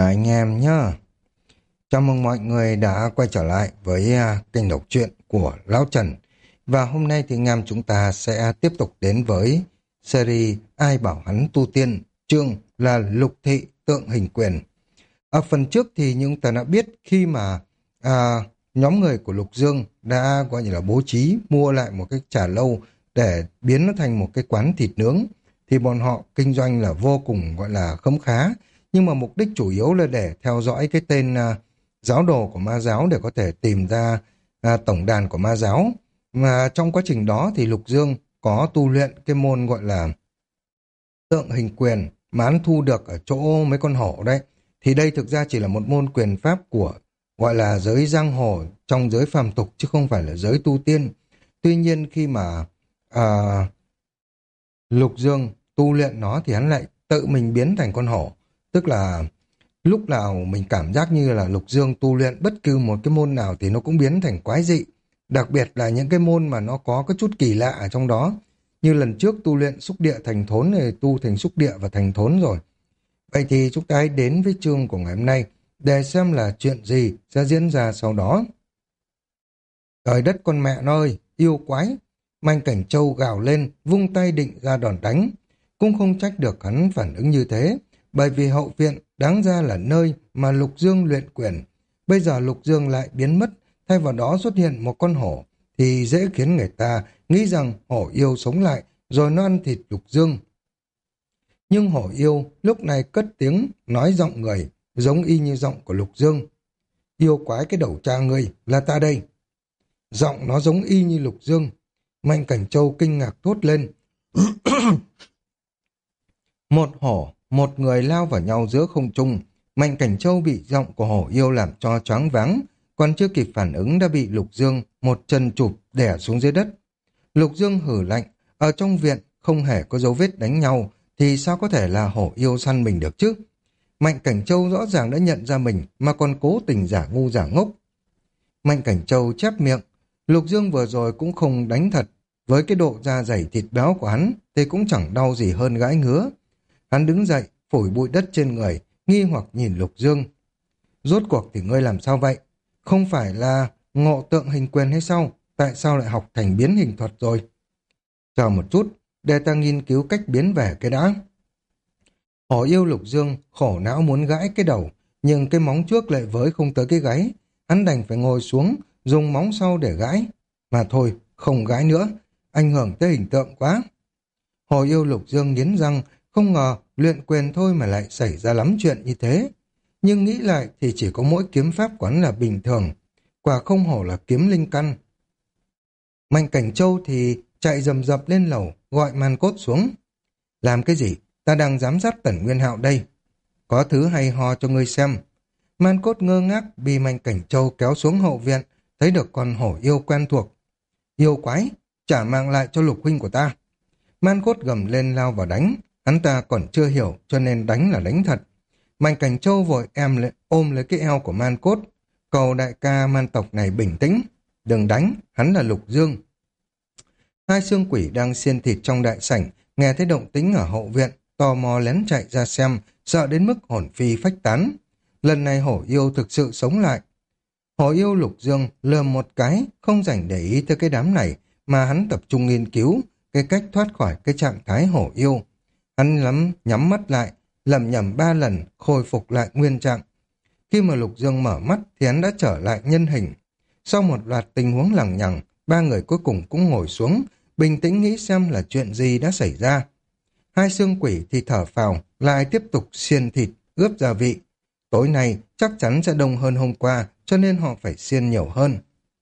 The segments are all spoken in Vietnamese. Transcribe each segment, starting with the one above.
Anh em nhá, chào mừng mọi người đã quay trở lại với kênh đọc truyện của Lão Trần. Và hôm nay thì anh em chúng ta sẽ tiếp tục đến với series Ai bảo hắn tu tiên, chương là Lục Thị Tượng Hình Quyền. Ở phần trước thì chúng ta đã biết khi mà nhóm người của Lục Dương đã gọi như là bố trí mua lại một cái trà lâu để biến nó thành một cái quán thịt nướng, thì bọn họ kinh doanh là vô cùng gọi là khấm khá, nhưng mà mục đích chủ yếu là để theo dõi cái tên giáo đồ của ma giáo để có thể tìm ra tổng đàn của ma giáo. Mà trong quá trình đó thì Lục Dương có tu luyện cái môn gọi là tượng hình quyền mà hắn thu được ở chỗ mấy con hổ đấy. Thì đây thực ra chỉ là một môn quyền pháp của gọi là giới giang hồ trong giới phàm tục chứ không phải là giới tu tiên. Tuy nhiên khi mà à, Lục Dương tu luyện nó thì hắn lại tự mình biến thành con hổ. Tức là lúc nào mình cảm giác như là Lục Dương tu luyện bất cứ một cái môn nào thì nó cũng biến thành quái dị. Đặc biệt là những cái môn mà nó có cái chút kỳ lạ ở trong đó. Như lần trước tu luyện xúc địa thành thốn thì tu thành xúc địa và thành thốn rồi. Vậy thì chúng ta hãy đến với chương của ngày hôm nay để xem là chuyện gì sẽ diễn ra sau đó. Trời đất con mẹ nó ơi, yêu quái! Mạnh Cảnh Châu gào lên, vung tay định ra đòn đánh. Cũng không trách được hắn phản ứng như thế, bởi vì hậu viện đáng ra là nơi mà Lục Dương luyện quyền. Bây giờ Lục Dương lại biến mất, thay vào đó xuất hiện một con hổ, thì dễ khiến người ta nghĩ rằng hổ yêu sống lại, rồi nó ăn thịt Lục Dương. Nhưng hổ yêu lúc này cất tiếng nói giọng người, giống y như giọng của Lục Dương. Yêu quái cái đầu cha ngươi, là ta đây. Giọng nó giống y như Lục Dương. Mạnh Cảnh Châu kinh ngạc thốt lên. Một hổ, một người lao vào nhau giữa không trung. Mạnh Cảnh Châu bị giọng của hổ yêu làm cho choáng váng, còn chưa kịp phản ứng đã bị Lục Dương một chân chụp đè xuống dưới đất. Lục Dương hử lạnh, ở trong viện không hề có dấu vết đánh nhau, thì sao có thể là hổ yêu săn mình được chứ? Mạnh Cảnh Châu rõ ràng đã nhận ra mình mà còn cố tình giả ngu giả ngốc. Mạnh Cảnh Châu chép miệng, Lục Dương vừa rồi cũng không đánh thật, với cái độ da dày thịt béo của hắn thì cũng chẳng đau gì hơn gãi ngứa. Hắn đứng dậy, phủi bụi đất trên người, nghi hoặc nhìn Lục Dương. Rốt cuộc thì ngươi làm sao vậy? Không phải là ngộ tượng hình quyền hay sao? Tại sao lại học thành biến hình thuật rồi? Chờ một chút, để ta nghiên cứu cách biến về cái đã. Hổ yêu Lục Dương khổ não muốn gãi cái đầu, nhưng cái móng trước lại với không tới cái gáy. Hắn đành phải ngồi xuống, dùng móng sau để gãi. Mà thôi, không gãi nữa, ảnh hưởng tới hình tượng quá. Hổ yêu Lục Dương nghiến răng, không ngờ luyện quyền thôi mà lại xảy ra lắm chuyện như thế. Nhưng nghĩ lại thì chỉ có mỗi kiếm pháp quán là bình thường. Quả không hổ là kiếm linh căn. Mạnh Cảnh Châu thì chạy rầm rập lên lầu, gọi Man Cốt xuống. Làm cái gì? Ta đang giám sát Tần Nguyên Hạo đây. Có thứ hay ho cho ngươi xem. Man Cốt ngơ ngác bị Mạnh Cảnh Châu kéo xuống hậu viện, thấy được con hổ yêu quen thuộc. Yêu quái, trả mạng lại cho Lục huynh của ta. Man Cốt gầm lên lao vào đánh. Hắn ta còn chưa hiểu cho nên đánh là đánh thật. Mạnh Cảnh Châu vội ôm lấy cái eo của Man Cốt. Cầu đại ca man tộc này bình tĩnh. Đừng đánh, hắn là Lục Dương. Hai xương quỷ đang xiên thịt trong đại sảnh, nghe thấy động tĩnh ở hậu viện, tò mò lén chạy ra xem, sợ đến mức hồn phi phách tán. Lần này hổ yêu thực sự sống lại. Hổ yêu Lục Dương lườm một cái, không rảnh để ý tới cái đám này, mà hắn tập trung nghiên cứu cái cách thoát khỏi cái trạng thái hổ yêu. Hắn nhắm mắt lại, lẩm nhẩm 3 lần, khôi phục lại nguyên trạng. Khi mà Lục Dương mở mắt thì hắn đã trở lại nhân hình. Sau một loạt tình huống lằng nhằng, 3 người cuối cùng cũng ngồi xuống, bình tĩnh nghĩ xem là chuyện gì đã xảy ra. Hai xương quỷ thì thở phào, lại tiếp tục xiên thịt, ướp gia vị. Tối nay chắc chắn sẽ đông hơn hôm qua, cho nên họ phải xiên nhiều hơn.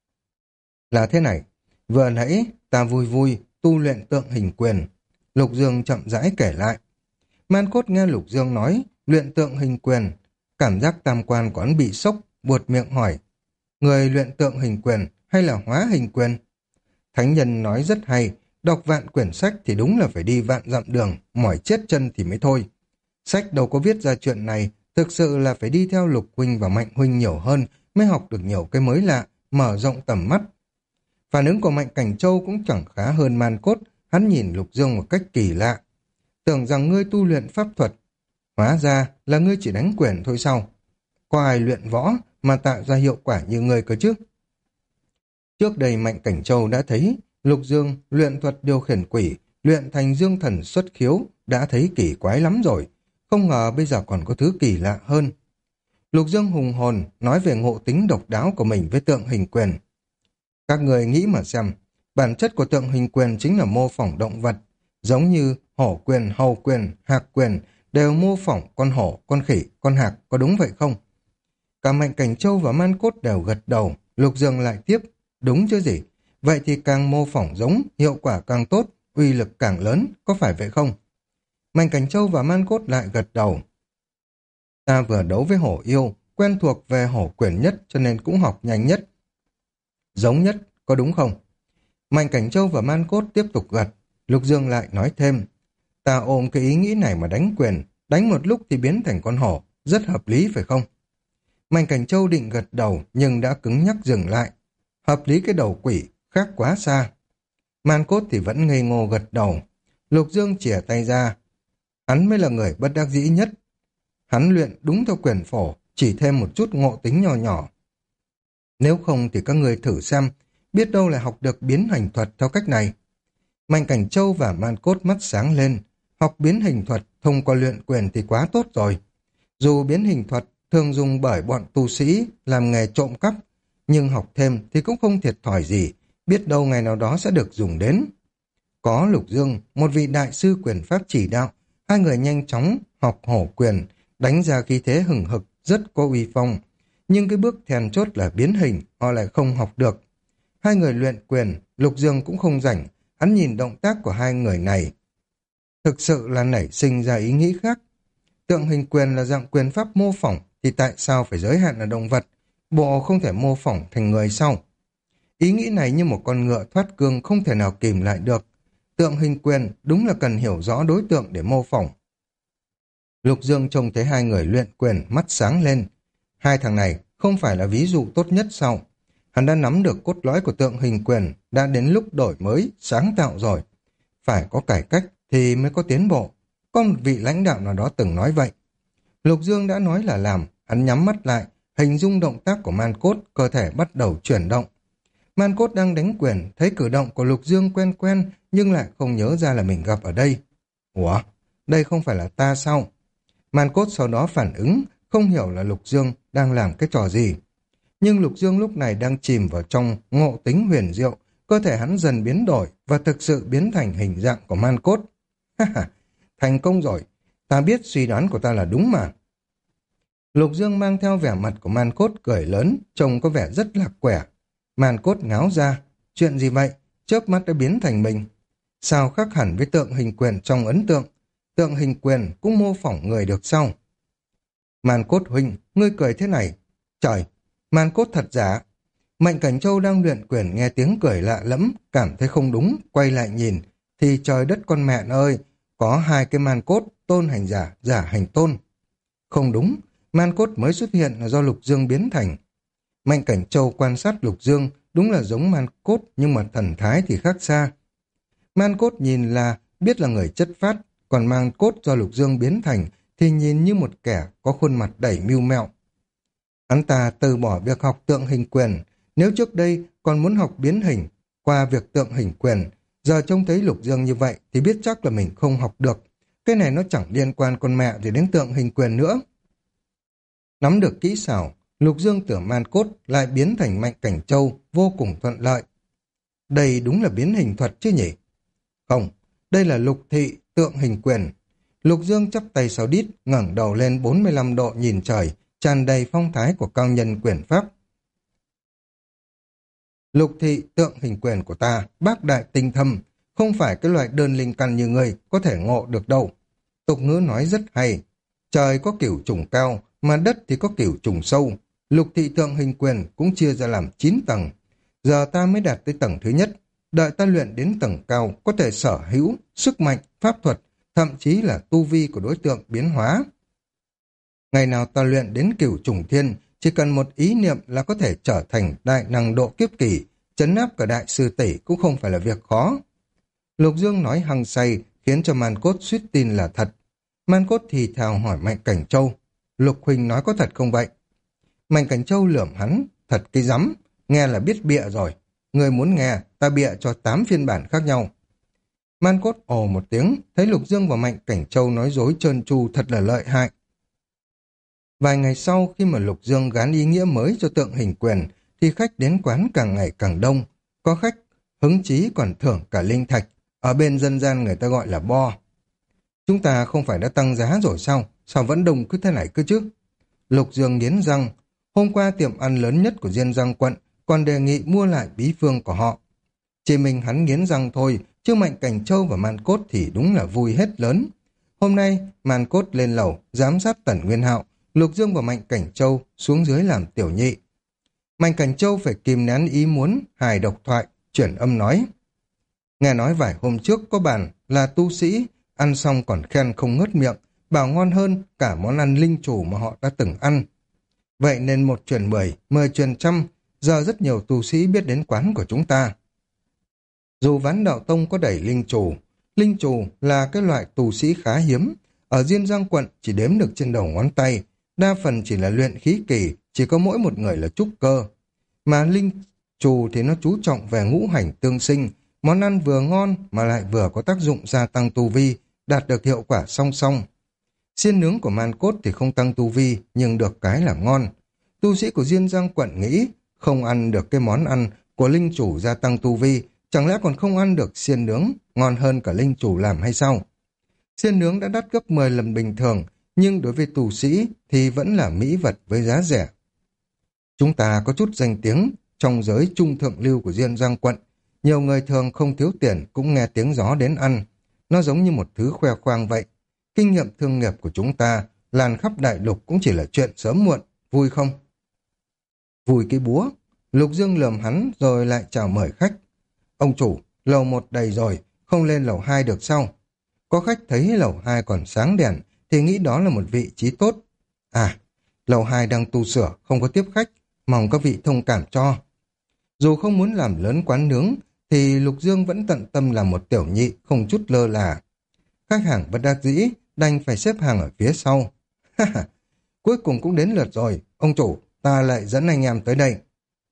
Là thế này, vừa nãy ta vui vui tu luyện tượng hình quyền. Lục Dương chậm rãi kể lại. Man Cốt nghe Lục Dương nói luyện tượng hình quyền, cảm giác tam quan của hắn bị sốc, buột miệng hỏi. Người luyện tượng hình quyền hay là hóa hình quyền? Thánh nhân nói rất hay, đọc vạn quyển sách thì đúng là phải đi vạn dặm đường, mỏi chết chân thì mới thôi. Sách đâu có viết ra chuyện này, thực sự là phải đi theo Lục huynh và Mạnh huynh nhiều hơn mới học được nhiều cái mới lạ, mở rộng tầm mắt. Phản ứng của Mạnh Cảnh Châu cũng chẳng khá hơn Man Cốt, hắn nhìn Lục Dương một cách kỳ lạ. Tưởng rằng ngươi tu luyện pháp thuật. Hóa ra là ngươi chỉ đánh quyền thôi sao? Có ai luyện võ mà tạo ra hiệu quả như ngươi cơ chứ? Trước đây Mạnh Cảnh Châu đã thấy Lục Dương luyện thuật điều khiển quỷ, luyện thành dương thần xuất khiếu, đã thấy kỳ quái lắm rồi. Không ngờ bây giờ còn có thứ kỳ lạ hơn. Lục Dương hùng hồn nói về ngộ tính độc đáo của mình với tượng hình quyền. Các người nghĩ mà xem, bản chất của tượng hình quyền chính là mô phỏng động vật, giống như hổ quyền, hầu quyền, hạc quyền đều mô phỏng con hổ, con khỉ, con hạc, có đúng vậy không? Cả Mạnh Cảnh Châu và Man Cốt đều gật đầu, Lục Dương lại tiếp, đúng chứ gì? Vậy thì càng mô phỏng giống, hiệu quả càng tốt, uy lực càng lớn, có phải vậy không? Mạnh Cảnh Châu và Man Cốt lại gật đầu. Ta vừa đấu với hổ yêu, quen thuộc về hổ quyền nhất cho nên cũng học nhanh nhất. Giống nhất, có đúng không? Mạnh Cảnh Châu và Man Cốt tiếp tục gật, Lục Dương lại nói thêm. Ta ôm cái ý nghĩ này mà đánh quyền, đánh một lúc thì biến thành con hổ, rất hợp lý phải không? Mạnh Cảnh Châu định gật đầu nhưng đã cứng nhắc dừng lại. Hợp lý cái đầu quỷ, khác quá xa. Man Cốt thì vẫn ngây ngô gật đầu. Lục Dương chìa tay ra. Hắn mới là người bất đắc dĩ nhất. Hắn luyện đúng theo quyền phổ, chỉ thêm một chút ngộ tính nhỏ nhỏ. Nếu không thì các người thử xem, biết đâu lại học được biến hình thuật theo cách này. Mạnh Cảnh Châu và Man Cốt mắt sáng lên. Học biến hình thuật thông qua luyện quyền thì quá tốt rồi. Dù biến hình thuật thường dùng bởi bọn tu sĩ làm nghề trộm cắp, nhưng học thêm thì cũng không thiệt thòi gì, biết đâu ngày nào đó sẽ được dùng đến. Có Lục Dương, một vị đại sư quyền pháp chỉ đạo, hai người nhanh chóng học hổ quyền, đánh ra khí thế hừng hực, rất có uy phong. Nhưng cái bước then chốt là biến hình, họ lại không học được. Hai người luyện quyền, Lục Dương cũng không rảnh, hắn nhìn động tác của hai người này. Thực sự là nảy sinh ra ý nghĩ khác. Tượng hình quyền là dạng quyền pháp mô phỏng, thì tại sao phải giới hạn ở động vật? Bộ không thể mô phỏng thành người sau. Ý nghĩ này như một con ngựa thoát cương không thể nào kìm lại được. Tượng hình quyền đúng là cần hiểu rõ đối tượng để mô phỏng. Lục Dương trông thấy hai người luyện quyền mắt sáng lên. Hai thằng này không phải là ví dụ tốt nhất sao? Hắn đã nắm được cốt lõi của tượng hình quyền, đã đến lúc đổi mới, sáng tạo rồi. Phải có cải cách thì mới có tiến bộ. Có một vị lãnh đạo nào đó từng nói vậy. Lục Dương đã nói là làm, hắn nhắm mắt lại, hình dung động tác của Man Cốt, cơ thể bắt đầu chuyển động. Man Cốt đang đánh quyền, thấy cử động của Lục Dương quen quen, nhưng lại không nhớ ra là mình gặp ở đây. Ủa, đây không phải là ta sao? Man Cốt sau đó phản ứng, không hiểu là Lục Dương đang làm cái trò gì. Nhưng Lục Dương lúc này đang chìm vào trong ngộ tính huyền diệu, cơ thể hắn dần biến đổi và thực sự biến thành hình dạng của Man Cốt. Ha ha, thành công rồi, ta biết suy đoán của ta là đúng mà. Lục Dương mang theo vẻ mặt của Man Cốt cười lớn, trông có vẻ rất lạc quẻ. Man Cốt ngáo ra, chuyện gì vậy? Chớp mắt đã biến thành mình. Sao khác hẳn với tượng hình quyền trong ấn tượng? Tượng hình quyền cũng mô phỏng người được sao? Man Cốt huynh, ngươi cười thế này. Trời, Man Cốt thật giả. Mạnh Cảnh Châu đang luyện quyền nghe tiếng cười lạ lẫm, cảm thấy không đúng, quay lại nhìn. Thì trời đất con mẹ ơi, có hai cái Man Cốt, tôn hành giả, giả hành tôn. Không đúng, Man Cốt mới xuất hiện là do Lục Dương biến thành. Mạnh Cảnh Châu quan sát Lục Dương, đúng là giống Man Cốt nhưng mà thần thái thì khác xa. Man Cốt nhìn là biết là người chất phát, còn Man Cốt do Lục Dương biến thành thì nhìn như một kẻ có khuôn mặt đầy mưu mẹo. Hắn ta từ bỏ việc học tượng hình quyền, nếu trước đây còn muốn học biến hình qua việc tượng hình quyền, giờ trông thấy Lục Dương như vậy thì biết chắc là mình không học được. Cái này nó chẳng liên quan con mẹ gì đến tượng hình quyền nữa. Nắm được kỹ xảo, Lục Dương tưởng Man Cốt lại biến thành Mạnh Cảnh Châu vô cùng thuận lợi. Đây đúng là biến hình thuật chứ nhỉ? Không, đây là lục thị tượng hình quyền. Lục Dương chắp tay sau đít, ngẩng đầu lên 45 độ nhìn trời, tràn đầy phong thái của cao nhân quyền pháp. Lục thị tượng hình quyền của ta, bác đại tinh thâm, không phải cái loại đơn linh căn như ngươi có thể ngộ được đâu. Tục ngữ nói rất hay, trời có cửu trùng cao, mà đất thì có cửu trùng sâu. Lục thị tượng hình quyền cũng chia ra làm 9 tầng. Giờ ta mới đạt tới tầng thứ nhất. Đợi ta luyện đến tầng cao, có thể sở hữu, sức mạnh, pháp thuật, thậm chí là tu vi của đối tượng biến hóa. Ngày nào ta luyện đến cửu trùng thiên, chỉ cần một ý niệm là có thể trở thành đại năng độ kiếp kỳ, trấn áp cả đại sư tỷ cũng không phải là việc khó. Lục Dương nói hăng say, khiến cho Man Cốt suýt tin là thật. Man Cốt thì thào hỏi Mạnh Cảnh Châu, Lục huynh nói có thật không vậy? Mạnh Cảnh Châu lườm hắn, thật cái rắm, nghe là biết bịa rồi. Người muốn nghe, ta bịa cho 8 phiên bản khác nhau. Man Cốt ồ một tiếng, thấy Lục Dương và Mạnh Cảnh Châu nói dối trơn tru thật là lợi hại. Vài ngày sau, khi mà Lục Dương gán ý nghĩa mới cho tượng hình quyền, thì khách đến quán càng ngày càng đông. Có khách hứng chí còn thưởng cả linh thạch, ở bên dân gian người ta gọi là bo. Chúng ta không phải đã tăng giá rồi sao? Sao vẫn đông cứ thế này cơ chứ? Lục Dương nghiến răng. Hôm qua tiệm ăn lớn nhất của Diên Giang quận còn đề nghị mua lại bí phương của họ. Chỉ mình hắn nghiến răng thôi, chứ Mạnh Cảnh Châu và Man Cốt thì đúng là vui hết lớn. Hôm nay, Man Cốt lên lầu, giám sát Tần Nguyên Hạo, Lục Dương và Mạnh Cảnh Châu xuống dưới làm tiểu nhị. Mạnh Cảnh Châu phải kìm nén ý muốn, hài độc thoại, chuyển âm nói. Nghe nói vài hôm trước có bàn là tu sĩ, ăn xong còn khen không ngớt miệng, bảo ngon hơn cả món ăn linh chủ mà họ đã từng ăn. Vậy nên 1 truyền 10, 10 truyền 100, giờ rất nhiều tu sĩ biết đến quán của chúng ta. Dù Ván Đạo Tông có đẩy linh chủ là cái loại tu sĩ khá hiếm, ở Diên Giang quận chỉ đếm được trên đầu ngón tay, đa phần chỉ là luyện khí kỳ, chỉ có mỗi một người là trúc cơ. Mà linh chủ thì nó chú trọng về ngũ hành tương sinh, món ăn vừa ngon mà lại vừa có tác dụng gia tăng tu vi, đạt được hiệu quả song song. Xiên nướng của Man Cốt thì không tăng tu vi, nhưng được cái là ngon. Tu sĩ của Diên Giang quận nghĩ, không ăn được cái món ăn của linh chủ gia tăng tu vi, chẳng lẽ còn không ăn được xiên nướng, ngon hơn cả linh chủ làm hay sao? Xiên nướng đã đắt gấp 10 lần bình thường, nhưng đối với tu sĩ thì vẫn là mỹ vật với giá rẻ. Chúng ta có chút danh tiếng trong giới trung thượng lưu của Diên Giang quận, nhiều người thường không thiếu tiền cũng nghe tiếng gió đến ăn. Nó giống như một thứ khoe khoang vậy. Kinh nghiệm thương nghiệp của chúng ta lan khắp đại lục cũng chỉ là chuyện sớm muộn, vui không? Vui cái búa. Lục Dương lườm hắn rồi lại chào mời khách. Ông chủ, lầu 1 đầy rồi, không lên lầu 2 được sao? Có khách thấy lầu 2 còn sáng đèn thì nghĩ đó là một vị trí tốt. À, lầu 2 đang tu sửa, không có tiếp khách, mong các vị thông cảm cho. Dù không muốn làm lớn quán nướng, thì Lục Dương vẫn tận tâm làm một tiểu nhị, không chút lơ là. Khách hàng bất đắc dĩ, đành phải xếp hàng ở phía sau. Cuối cùng cũng đến lượt rồi, ông chủ, ta lại dẫn anh em tới đây.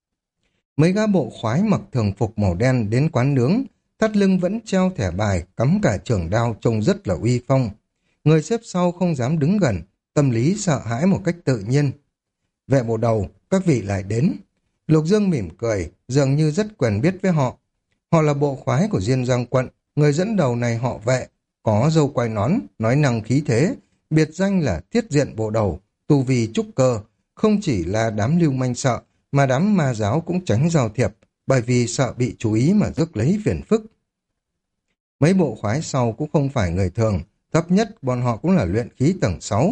Mấy gã bộ khoái mặc thường phục màu đen đến quán nướng, thắt lưng vẫn treo thẻ bài, cắm cả trường đao trông rất là uy phong. Người xếp sau không dám đứng gần, tâm lý sợ hãi một cách tự nhiên. Vệ bộ đầu, các vị lại đến. Lục Dương mỉm cười, dường như rất quen biết với họ. Họ là bộ khoái của Diên Giang quận, người dẫn đầu này họ Vệ, có râu quai nón, nói năng khí thế, biệt danh là Thiết Diện bộ đầu, tu vi trúc cơ, không chỉ là đám lưu manh sợ, mà đám ma giáo cũng tránh giao thiệp, bởi vì sợ bị chú ý mà rước lấy phiền phức. Mấy bộ khoái sau cũng không phải người thường, thấp nhất bọn họ cũng là luyện khí tầng 6.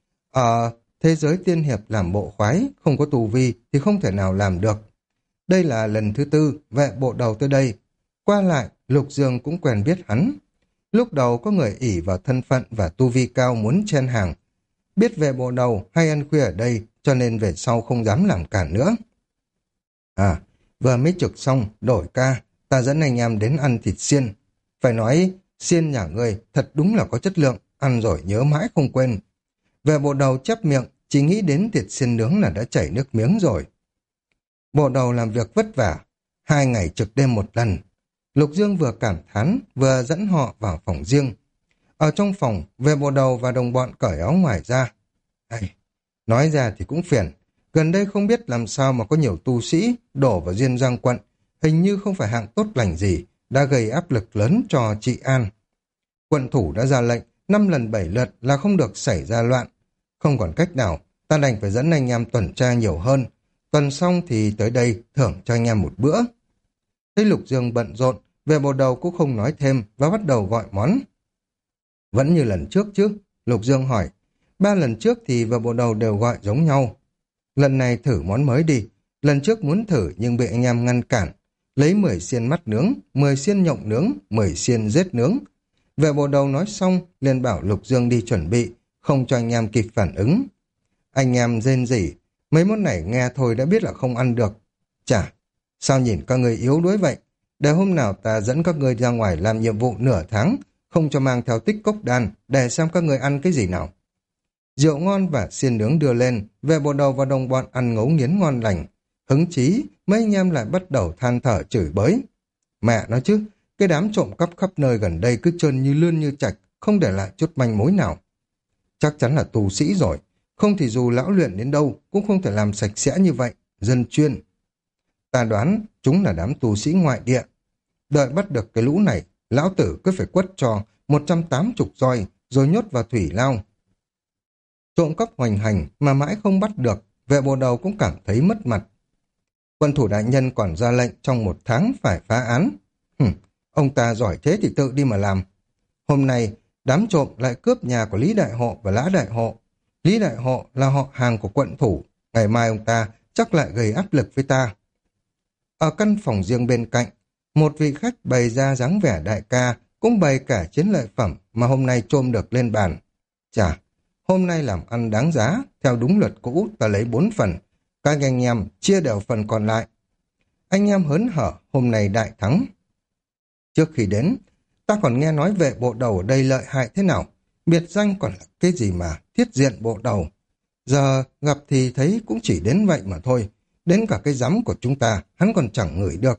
Ở thế giới tiên hiệp làm bộ khoái, không có tu vi thì không thể nào làm được. Đây là lần thứ 4 Vệ bộ đầu tới đây. Qua lại, Lục Dương cũng quen biết hắn. Lúc đầu có người ỷ vào thân phận và tu vi cao muốn chen hàng. Biết Vệ bộ đầu hay ăn khuya ở đây, cho nên về sau không dám làm cản nữa. À, vừa mới trực xong, đổi ca, ta dẫn anh em đến ăn thịt xiên. Phải nói, xiên nhà ngươi thật đúng là có chất lượng, ăn rồi nhớ mãi không quên. Vệ bộ đầu chép miệng, chỉ nghĩ đến thịt xiên nướng là đã chảy nước miếng rồi. Bộ đầu làm việc vất vả, 2 ngày trực đêm một lần. Lục Dương vừa cảm thán, vừa dẫn họ vào phòng riêng. Ở trong phòng, Vệ bộ đầu và đồng bọn cởi áo ngoài ra. Nói ra thì cũng phiền. Gần đây không biết làm sao mà có nhiều tu sĩ đổ vào Diên Giang quận. Hình như không phải hạng tốt lành gì, đã gây áp lực lớn cho trị an. Quận thủ đã ra lệnh, 5 lần 7 lượt là không được xảy ra loạn. Không còn cách nào, ta đành phải dẫn anh em tuần tra nhiều hơn. Tuần xong thì tới đây thưởng cho anh em một bữa. Thấy Lục Dương bận rộn, Vệ bộ đầu cũng không nói thêm và bắt đầu gọi món. Vẫn như lần trước chứ? Lục Dương hỏi. 3 lần trước thì Vệ bộ đầu đều gọi giống nhau. Lần này thử món mới đi. Lần trước muốn thử nhưng bị anh em ngăn cản. Lấy 10 xiên mắt nướng, 10 xiên nhộng nướng, 10 xiên rết nướng. Vệ bộ đầu nói xong, liền bảo Lục Dương đi chuẩn bị, không cho anh em kịp phản ứng. Anh em rên rỉ, mấy món này nghe thôi đã biết là không ăn được. Chà, sao nhìn các người yếu đuối vậy? Để hôm nào ta dẫn các ngươi ra ngoài làm nhiệm vụ nửa tháng, không cho mang theo tích cốc đan, để xem các người ăn cái gì nào. Rượu ngon và xiên nướng đưa lên, vệ bộ đầu và đồng bọn ăn ngấu nghiến ngon lành. Hứng chí, mấy anh em lại bắt đầu than thở chửi bới. Mẹ nói chứ, cái đám trộm cắp khắp nơi gần đây cứ trơn như lươn như trạch, không để lại chút manh mối nào. Chắc chắn là tù sĩ rồi, không thì dù lão luyện đến đâu cũng không thể làm sạch sẽ như vậy, dân chuyên. Ta đoán chúng là đám tù sĩ ngoại địa. Đợi bắt được cái lũ này, lão tử cứ phải quất cho 180 roi rồi nhốt vào thủy lao. Trộm cắp hoành hành mà mãi không bắt được, vệ bộ đầu cũng cảm thấy mất mặt. Quân thủ đại nhân còn ra lệnh trong 1 tháng phải phá án. Ông ta giỏi thế thì tự đi mà làm. Hôm nay, đám trộm lại cướp nhà của Lý Đại Hộ và Lã Đại Hộ. Lý Đại Hộ là họ hàng của quận thủ. Ngày mai ông ta chắc lại gây áp lực với ta. Ở căn phòng riêng bên cạnh, một vị khách bày ra dáng vẻ đại ca, cũng bày cả chiến lợi phẩm mà hôm nay trộm được lên bàn. Chà, hôm nay làm ăn đáng giá, theo đúng luật cũ ta lấy 4 phần. Các anh em chia đều phần còn lại. Anh em hớn hở, hôm nay đại thắng. Trước khi đến, ta còn nghe nói vệ bộ đầu ở đây lợi hại thế nào. Biệt danh còn là cái gì mà thiết diện bộ đầu. Giờ gặp thì thấy cũng chỉ đến vậy mà thôi. Đến cả cái giấm của chúng ta, hắn còn chẳng ngửi được.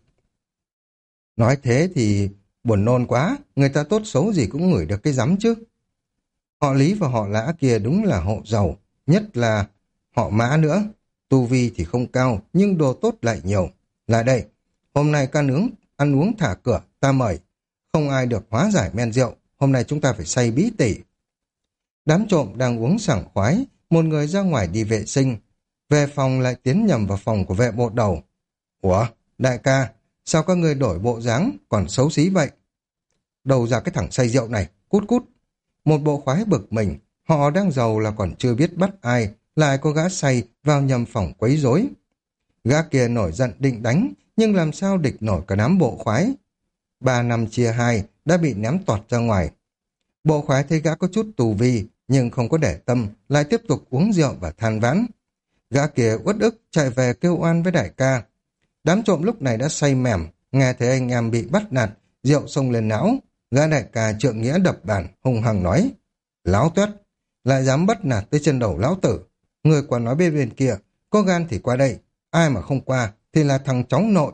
Nói thế thì buồn nôn quá, người ta tốt xấu gì cũng ngửi được cái giấm chứ. Họ Lý và họ Lã kia đúng là hộ giàu, nhất là họ Mã nữa. Tu vi thì không cao, nhưng đồ tốt lại nhiều. Lại đây, hôm nay ca nướng, ăn uống thả cửa, ta mời. Không ai được hóa giải men rượu, hôm nay chúng ta phải say bí tỉ. Đám trộm đang uống sảng khoái, một người ra ngoài đi vệ sinh. Về phòng lại tiến nhầm vào phòng của vệ bộ đầu. Ủa, đại ca, sao các người đổi bộ dáng còn xấu xí vậy? Đầu ra cái thằng say rượu này, cút cút. Một bộ khoái bực mình, họ đang giàu là còn chưa biết bắt ai, lại có gã say vào nhầm phòng quấy rối. Gã kia nổi giận định đánh, nhưng làm sao địch nổi cả đám bộ khoái. 3 năm chia 2 đã bị ném toọt ra ngoài. Bộ khoái thấy gã có chút tù vi, nhưng không có để tâm, lại tiếp tục uống rượu và than vãn. Gã kia uất ức chạy về kêu oan với đại ca. Đám trộm lúc này đã say mềm, nghe thấy anh em bị bắt nạt, rượu xông lên não. Gã đại ca trượng nghĩa đập bàn, hung hăng nói. Láo tuét, lại dám bắt nạt tới chân đầu lão tử. Người còn nói bên kia, có gan thì qua đây, ai mà không qua thì là thằng cháu nội.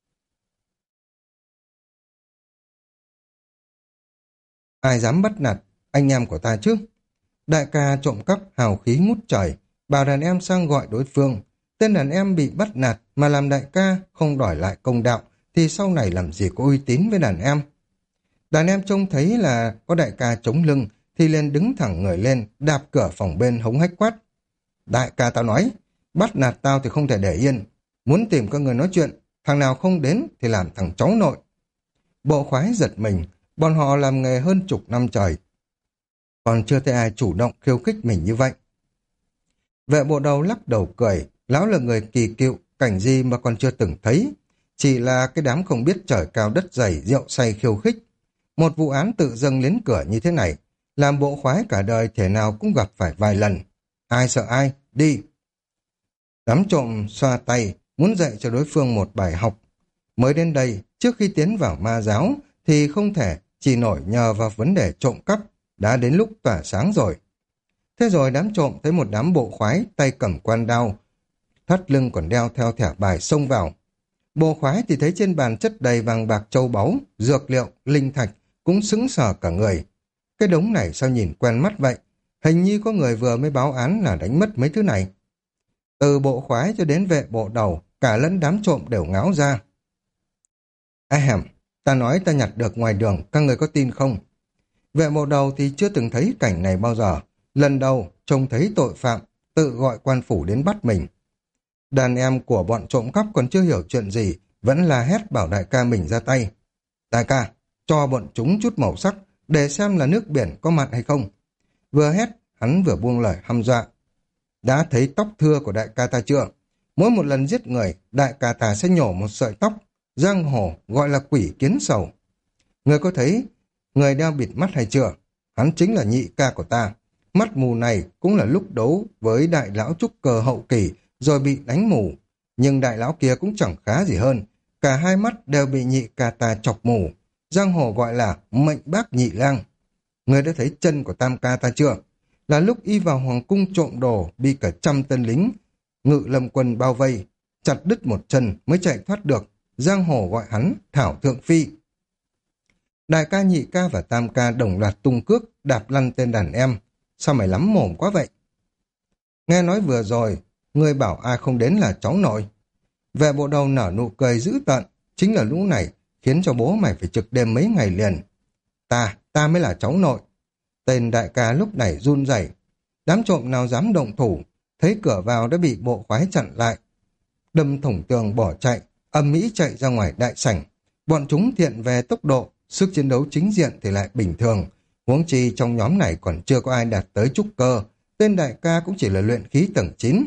Ai dám bắt nạt anh em của ta chứ? Đại ca trộm cắp hào khí ngút trời, bảo đàn em sang gọi đối phương. Tên đàn em bị bắt nạt mà làm đại ca không đòi lại công đạo thì sau này làm gì có uy tín với đàn em. Đàn em trông thấy là có đại ca chống lưng thì liền đứng thẳng người lên, đạp cửa phòng bên hống hách quát. Đại ca tao nói, bắt nạt tao thì không thể để yên. Muốn tìm các người nói chuyện, thằng nào không đến thì làm thằng cháu nội. Bộ khoái giật mình, bọn họ làm nghề hơn chục năm trời. Còn chưa thấy ai chủ động khiêu khích mình như vậy. Vệ bộ đầu lắc đầu cười, lão là người kỳ cựu, cảnh gì mà còn chưa từng thấy. Chỉ là cái đám không biết trời cao đất dày, rượu say khiêu khích. Một vụ án tự dâng đến cửa như thế này, làm bộ khoái cả đời thể nào cũng gặp phải vài lần. Ai sợ ai, đi. Đám trộm xoa tay, muốn dạy cho đối phương một bài học. Mới đến đây, trước khi tiến vào ma giáo, thì không thể chỉ nổi nhờ vào vấn đề trộm cắp, đã đến lúc tỏa sáng rồi. Thế rồi đám trộm thấy một đám bộ khoái tay cầm quan đao, thắt lưng còn đeo theo thẻ bài xông vào. Bộ khoái thì thấy trên bàn chất đầy vàng bạc châu báu, dược liệu, linh thạch, cũng sững sờ cả người. Cái đống này sao nhìn quen mắt vậy? Hình như có người vừa mới báo án là đánh mất mấy thứ này. Từ bộ khoái cho đến vệ bộ đầu, cả lẫn đám trộm đều ngáo ra. Hẻm, ta nói ta nhặt được ngoài đường, các người có tin không? Vệ bộ đầu thì chưa từng thấy cảnh này bao giờ. Lần đầu trông thấy tội phạm tự gọi quan phủ đến bắt mình. Đàn em của bọn trộm cắp còn chưa hiểu chuyện gì, vẫn la hét bảo đại ca mình ra tay. Đại ca, cho bọn chúng chút màu sắc, để xem là nước biển có mặn hay không. Vừa hét, hắn vừa buông lời hăm dọa. Đã thấy tóc thưa của đại ca ta chưa? Mỗi một lần giết người, đại ca ta sẽ nhổ một sợi tóc. Giang hồ gọi là quỷ kiến sầu. Người có thấy người đeo bịt mắt hay chưa? Hắn chính là nhị ca của ta. Mắt mù này cũng là lúc đấu với đại lão trúc cơ hậu kỳ rồi bị đánh mù. Nhưng đại lão kia cũng chẳng khá gì hơn. Cả hai mắt đều bị nhị ca ta chọc mù. Giang hồ gọi là mệnh bác nhị lang. Ngươi đã thấy chân của Tam ca ta chưa? Là lúc y vào hoàng cung trộm đồ, bị cả 100 tên lính Ngự Lâm quân bao vây, chặt đứt một chân mới chạy thoát được. Giang hồ gọi hắn Thảo Thượng Phi. Đại ca, nhị ca và tam ca đồng loạt tung cước, đạp lăn tên đàn em. Sao mày lắm mồm quá vậy? Nghe nói vừa rồi, ngươi bảo ai không đến là cháu nội. Vệ bộ đầu nở nụ cười dữ tợn, chính là lũ này khiến cho bố mày phải trực đêm mấy ngày liền. Ta mới là cháu nội. Tên đại ca lúc này run rẩy. Đám trộm nào dám động thủ, thấy cửa vào đã bị bộ khoái chặn lại. Đâm thủng tường bỏ chạy, ầm ĩ chạy ra ngoài đại sảnh. Bọn chúng thiện về tốc độ, sức chiến đấu chính diện thì lại bình thường. Huống chi trong nhóm này còn chưa có ai đạt tới trúc cơ, tên đại ca cũng chỉ là luyện khí tầng 9.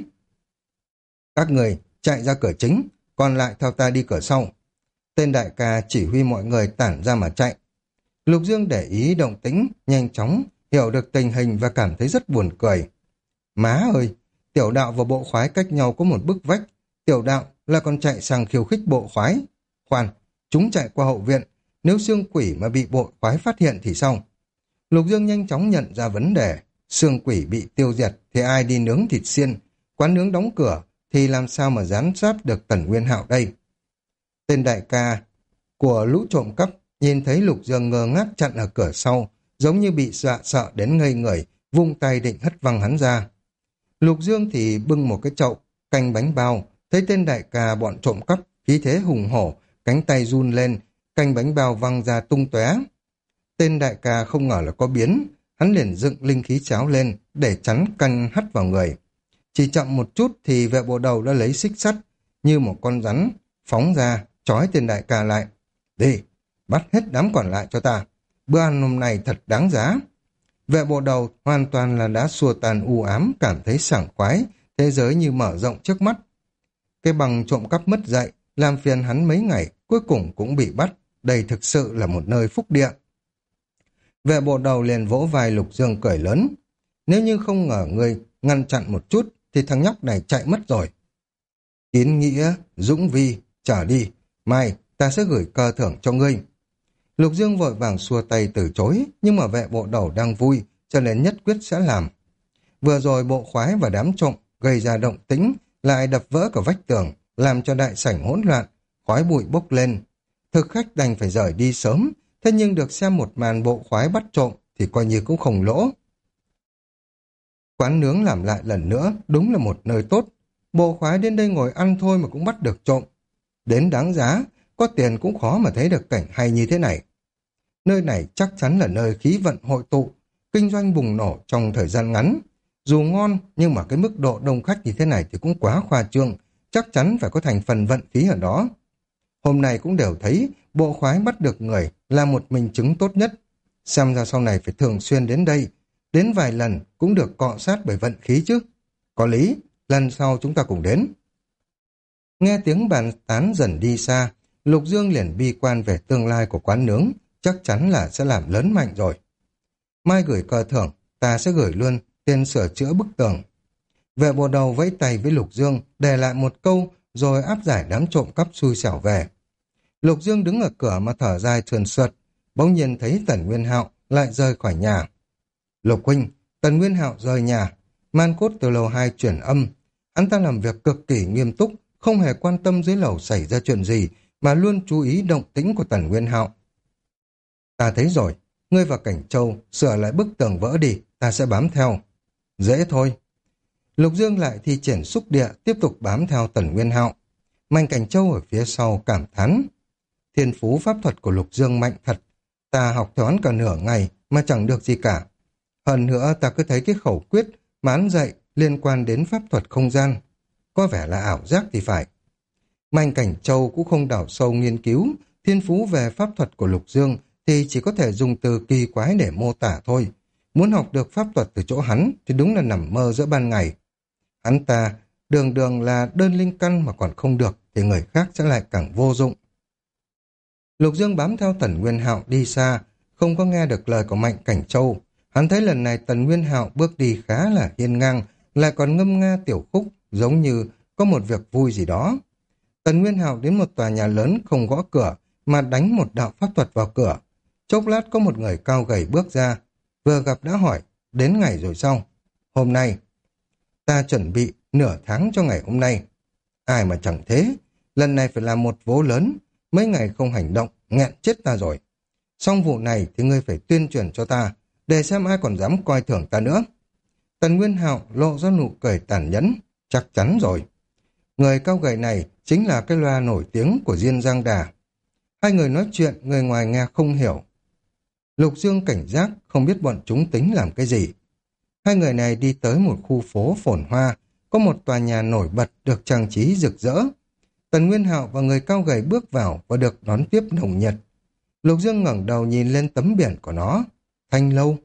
Các người chạy ra cửa chính, còn lại theo ta đi cửa sau. Tên đại ca chỉ huy mọi người tản ra mà chạy. Lục Dương để ý động tĩnh, nhanh chóng, hiểu được tình hình và cảm thấy rất buồn cười. Má ơi, tiểu đạo và bộ khoái cách nhau có một bức vách. Tiểu đạo là còn chạy sang khiêu khích bộ khoái. Khoan, chúng chạy qua hậu viện, nếu xương quỷ mà bị bộ khoái phát hiện thì sao? Lục Dương nhanh chóng nhận ra vấn đề. Xương quỷ bị tiêu diệt thì ai đi nướng thịt xiên? Quán nướng đóng cửa thì làm sao mà giám sát được Tần Nguyên Hạo đây? Tên đại ca của lũ trộm cắp nhìn thấy Lục Dương ngơ ngác chặn ở cửa sau, giống như bị dọa sợ đến ngây người, vung tay định hất văng hắn ra. Lục Dương thì bưng một cái chậu canh bánh bao, thấy tên đại ca bọn trộm cắp khí thế hùng hổ, cánh tay run lên, canh bánh bao văng ra tung tóe. Tên đại ca không ngờ là có biến, hắn liền dựng linh khí cháo lên để chắn canh hắt vào người. Chỉ chậm một chút thì vệ bộ đầu đã lấy xích sắt như một con rắn phóng ra, trói tên đại ca lại. Đi, bắt hết đám còn lại cho ta. Bữa ăn hôm nay thật đáng giá. Vệ bộ đầu hoàn toàn là đã xua tan u ám, cảm thấy sảng khoái, thế giới như mở rộng trước mắt. Cái bằng trộm cắp mất dạy, làm phiền hắn mấy ngày, cuối cùng cũng bị bắt. Đây thực sự là một nơi phúc địa. Vệ bộ đầu liền vỗ vai Lục Dương cười lớn. Nếu như không ngờ ngươi ngăn chặn một chút, thì thằng nhóc này chạy mất rồi. Tín nghĩa, dũng vi, trở đi. Mai, ta sẽ gửi cơ thưởng cho ngươi. Lục Dương vội vàng xua tay từ chối, nhưng mà vệ bộ đầu đang vui, cho nên nhất quyết sẽ làm. Vừa rồi bộ khoái và đám trộm gây ra động tĩnh, lại đập vỡ cả vách tường, làm cho đại sảnh hỗn loạn, khói bụi bốc lên. Thực khách đành phải rời đi sớm, thế nhưng được xem một màn bộ khoái bắt trộm thì coi như cũng không lỗ. Quán nướng làm lại lần nữa, đúng là một nơi tốt. Bộ khoái đến đây ngồi ăn thôi mà cũng bắt được trộm. Đến đáng giá, có tiền cũng khó mà thấy được cảnh hay như thế này. Nơi này chắc chắn là nơi khí vận hội tụ, kinh doanh bùng nổ trong thời gian ngắn. Dù ngon, nhưng mà cái mức độ đông khách như thế này thì cũng quá khoa trương, chắc chắn phải có thành phần vận khí ở đó. Hôm nay cũng đều thấy bộ khoái bắt được người là một minh chứng tốt nhất. Xem ra sau này phải thường xuyên đến đây, đến vài lần cũng được cọ sát bởi vận khí chứ. Có lý, lần sau chúng ta cùng đến. Nghe tiếng bàn tán dần đi xa, Lục Dương liền bi quan về tương lai của quán nướng, chắc chắn là sẽ làm lớn mạnh rồi. Mai gửi cờ thưởng, ta sẽ gửi luôn tiền sửa chữa bức tường. Vệ bộ đầu vẫy tay với Lục Dương, để lại một câu, rồi áp giải đám trộm cắp xui xẻo về. Lục Dương đứng ở cửa mà thở dài sườn sượt, bỗng nhiên thấy Tần Nguyên Hạo lại rời khỏi nhà. Lục huynh, Tần Nguyên Hạo rời nhà, man cốt từ lầu 2 chuyển âm. Hắn ta làm việc cực kỳ nghiêm túc, không hề quan tâm dưới lầu xảy ra chuyện gì, mà luôn chú ý động tĩnh của Tần Nguyên Hạo. Ta thấy rồi, ngươi và Cảnh Châu sửa lại bức tường vỡ đi, ta sẽ bám theo. Dễ thôi. Lục Dương lại thi triển xúc địa, tiếp tục bám theo Tần Nguyên Hạo. Mạnh Cảnh Châu ở phía sau cảm thán. Thiên phú pháp thuật của Lục Dương mạnh thật. Ta học theo hắn cả nửa ngày mà chẳng được gì cả. Hơn nữa ta cứ thấy cái khẩu quyết mà hắn dạy liên quan đến pháp thuật không gian. Có vẻ là ảo giác thì phải. Mạnh Cảnh Châu cũng không đào sâu nghiên cứu thiên phú về pháp thuật của Lục Dương thì chỉ có thể dùng từ kỳ quái để mô tả thôi. Muốn học được pháp thuật từ chỗ hắn thì đúng là nằm mơ giữa ban ngày. Hắn ta đường đường là đơn linh căn mà còn không được thì người khác sẽ lại càng vô dụng. Lục Dương bám theo Tần Nguyên Hạo đi xa, không có nghe được lời của Mạnh Cảnh Châu. Hắn thấy lần này Tần Nguyên Hạo bước đi khá là hiên ngang, lại còn ngâm nga tiểu khúc, giống như có một việc vui gì đó. Tần Nguyên Hạo đến một tòa nhà lớn không gõ cửa, mà đánh một đạo pháp thuật vào cửa. Chốc lát có một người cao gầy bước ra. vừa gặp đã hỏi, đến ngày rồi sao? Hôm nay. Ta chuẩn bị nửa tháng cho ngày hôm nay. Ai mà chẳng thế, lần này phải làm một vố lớn, mấy ngày không hành động, nghẹn chết ta rồi. Xong vụ này thì ngươi phải tuyên truyền cho ta, để xem ai còn dám coi thường ta nữa. Tần Nguyên Hạo lộ ra nụ cười tàn nhẫn, chắc chắn rồi. Người cao gầy này chính là cái loa nổi tiếng của Diên Giang Đà. Hai người nói chuyện, người ngoài nghe không hiểu. Lục Dương cảnh giác, không biết bọn chúng tính làm cái gì. Hai người này đi tới một khu phố phồn hoa, có một tòa nhà nổi bật được trang trí rực rỡ. Tần Nguyên Hạo và người cao gầy bước vào và được đón tiếp nồng nhiệt. Lục Dương ngẩng đầu nhìn lên tấm biển của nó. Thanh lâu.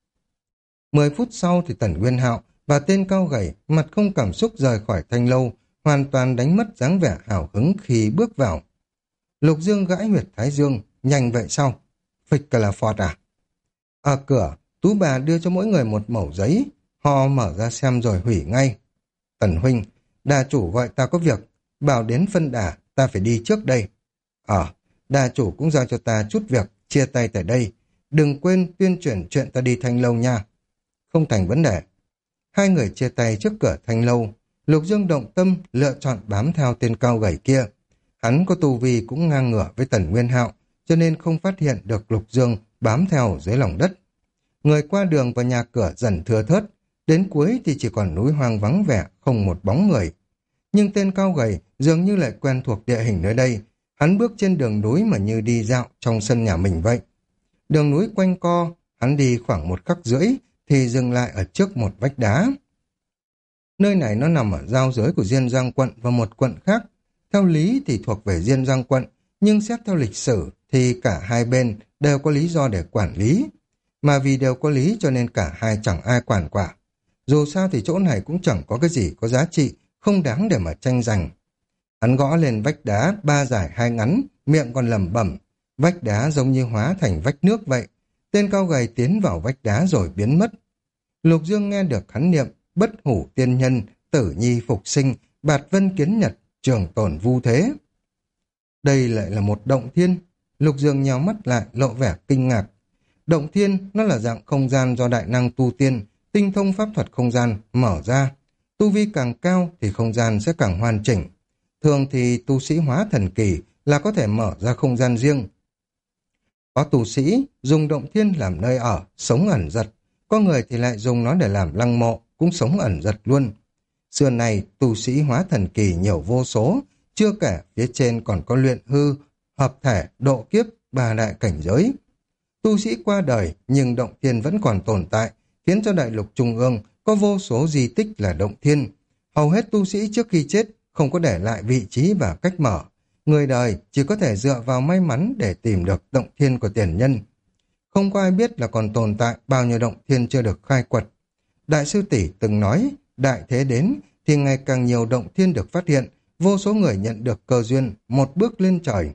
10 phút sau thì Tần Nguyên Hạo và tên cao gầy mặt không cảm xúc rời khỏi thanh lâu, hoàn toàn đánh mất dáng vẻ hào hứng khi bước vào. Lục Dương gãi huyệt thái dương, nhanh vậy sao? Phịch cả là phọt à? Ở cửa, Tú bà đưa cho mỗi người một mẩu giấy, họ mở ra xem rồi hủy ngay. Tần huynh, đà chủ gọi ta có việc, bảo đến phân đà, ta phải đi trước đây. Đà chủ cũng giao cho ta chút việc, chia tay tại đây. Đừng quên tuyên truyền chuyện ta đi thanh lâu nha. Không thành vấn đề. Hai người chia tay trước cửa thanh lâu. Lục Dương động tâm lựa chọn bám theo tên cao gầy kia. Hắn có tu vi cũng ngang ngửa với Tần Nguyên Hạo, cho nên không phát hiện được Lục Dương bám theo dưới lòng đất. Người qua đường và nhà cửa dần thưa thớt, đến cuối thì chỉ còn núi hoang vắng vẻ, không một bóng người. Nhưng tên cao gầy dường như lại quen thuộc địa hình nơi đây. Hắn bước trên đường núi mà như đi dạo trong sân nhà mình vậy. Đường núi quanh co, hắn đi khoảng 1 khắc rưỡi thì dừng lại ở trước một vách đá. Nơi này nó nằm ở giao giới của Diên Giang quận và một quận khác. Theo lý thì thuộc về Diên Giang quận, nhưng xét theo lịch sử thì cả hai bên đều có lý do để quản lý. Mà vì đều có lý cho nên cả hai chẳng ai quản quả. Dù sao thì chỗ này cũng chẳng có cái gì có giá trị, không đáng để mà tranh giành. Hắn gõ lên vách đá, 3 dài 2 ngắn, miệng còn lẩm bẩm. Vách đá giống như hóa thành vách nước vậy. Tên cao gầy tiến vào vách đá rồi biến mất. Lục Dương nghe được hắn niệm, bất hủ tiên nhân, tử nhi phục sinh, bạt vân kiến nhật, trường tồn vu thế. Đây lại là một động thiên. Lục Dương nheo mắt lại, lộ vẻ kinh ngạc. Động thiên, nó là dạng không gian do đại năng tu tiên, tinh thông pháp thuật không gian, mở ra. Tu vi càng cao thì không gian sẽ càng hoàn chỉnh. Thường thì tu sĩ hóa thần kỳ là có thể mở ra không gian riêng. Có tu sĩ dùng động thiên làm nơi ở, sống ẩn giật. Có người thì lại dùng nó để làm lăng mộ, cũng sống ẩn giật luôn. Xưa này, tu sĩ hóa thần kỳ nhiều vô số, chưa kể phía trên còn có luyện hư, hợp thể, độ kiếp, 3 đại cảnh giới. Tu sĩ qua đời nhưng động thiên vẫn còn tồn tại, khiến cho đại lục trung ương có vô số di tích là động thiên. Hầu hết tu sĩ trước khi chết không có để lại vị trí và cách mở. Người đời chỉ có thể dựa vào may mắn để tìm được động thiên của tiền nhân. Không có ai biết là còn tồn tại bao nhiêu động thiên chưa được khai quật. Đại sư tỷ từng nói, đại thế đến thì ngày càng nhiều động thiên được phát hiện, vô số người nhận được cơ duyên, một bước lên trời.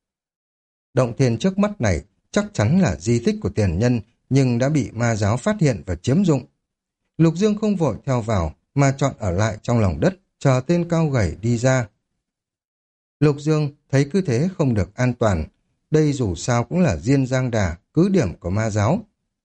Động thiên trước mắt này chắc chắn là di tích của tiền nhân, nhưng đã bị ma giáo phát hiện và chiếm dụng. Lục Dương không vội theo vào, mà chọn ở lại trong lòng đất, chờ tên cao gầy đi ra. Lục Dương thấy cứ thế không được an toàn. Đây dù sao cũng là Diên Giang Đà, cứ điểm của ma giáo.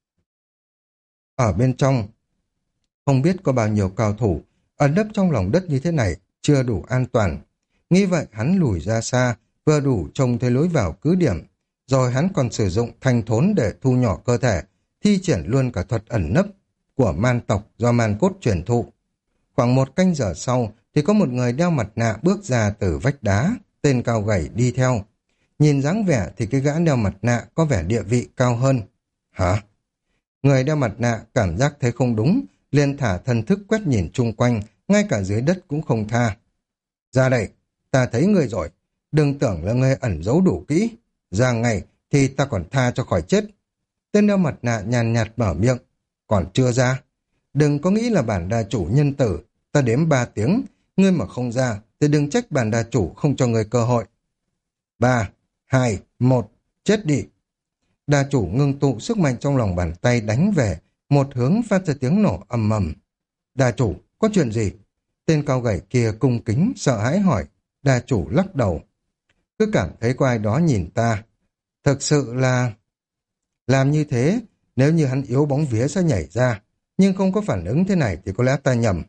Ở bên trong, không biết có bao nhiêu cao thủ, ẩn nấp trong lòng đất như thế này, chưa đủ an toàn. Nghĩ vậy hắn lùi ra xa, vừa đủ trông thấy lối vào cứ điểm. Rồi hắn còn sử dụng thanh thốn để thu nhỏ cơ thể, thi triển luôn cả thuật ẩn nấp của man tộc do man cốt truyền thụ. Khoảng 1 canh giờ sau thì có một người đeo mặt nạ bước ra từ vách đá, tên cao gầy đi theo. Nhìn dáng vẻ thì cái gã đeo mặt nạ có vẻ địa vị cao hơn. Hả? Người đeo mặt nạ cảm giác thấy không đúng, liền thả thần thức quét nhìn chung quanh, ngay cả dưới đất cũng không tha. Ra đây, ta thấy ngươi rồi, đừng tưởng là ngươi ẩn giấu đủ kỹ. Ra ngày thì ta còn tha cho khỏi chết. Tên đeo mặt nạ nhàn nhạt mở miệng. Còn chưa ra? Đừng có nghĩ là bản đa chủ nhân tử. Ta đếm 3 tiếng. Ngươi mà không ra thì đừng trách bản đa chủ không cho ngươi cơ hội. 3, 2, 1, chết đi. Đa chủ ngưng tụ sức mạnh trong lòng bàn tay đánh về, một hướng phát ra tiếng nổ ầm ầm. Đa chủ, có chuyện gì? Tên cao gầy kia cung kính, sợ hãi hỏi. Đa chủ lắc đầu. Cứ cảm thấy có ai đó nhìn ta. Thực sự là... Làm như thế, Nếu như hắn yếu bóng vía sẽ nhảy ra, nhưng không có phản ứng thế này thì có lẽ ta nhầm.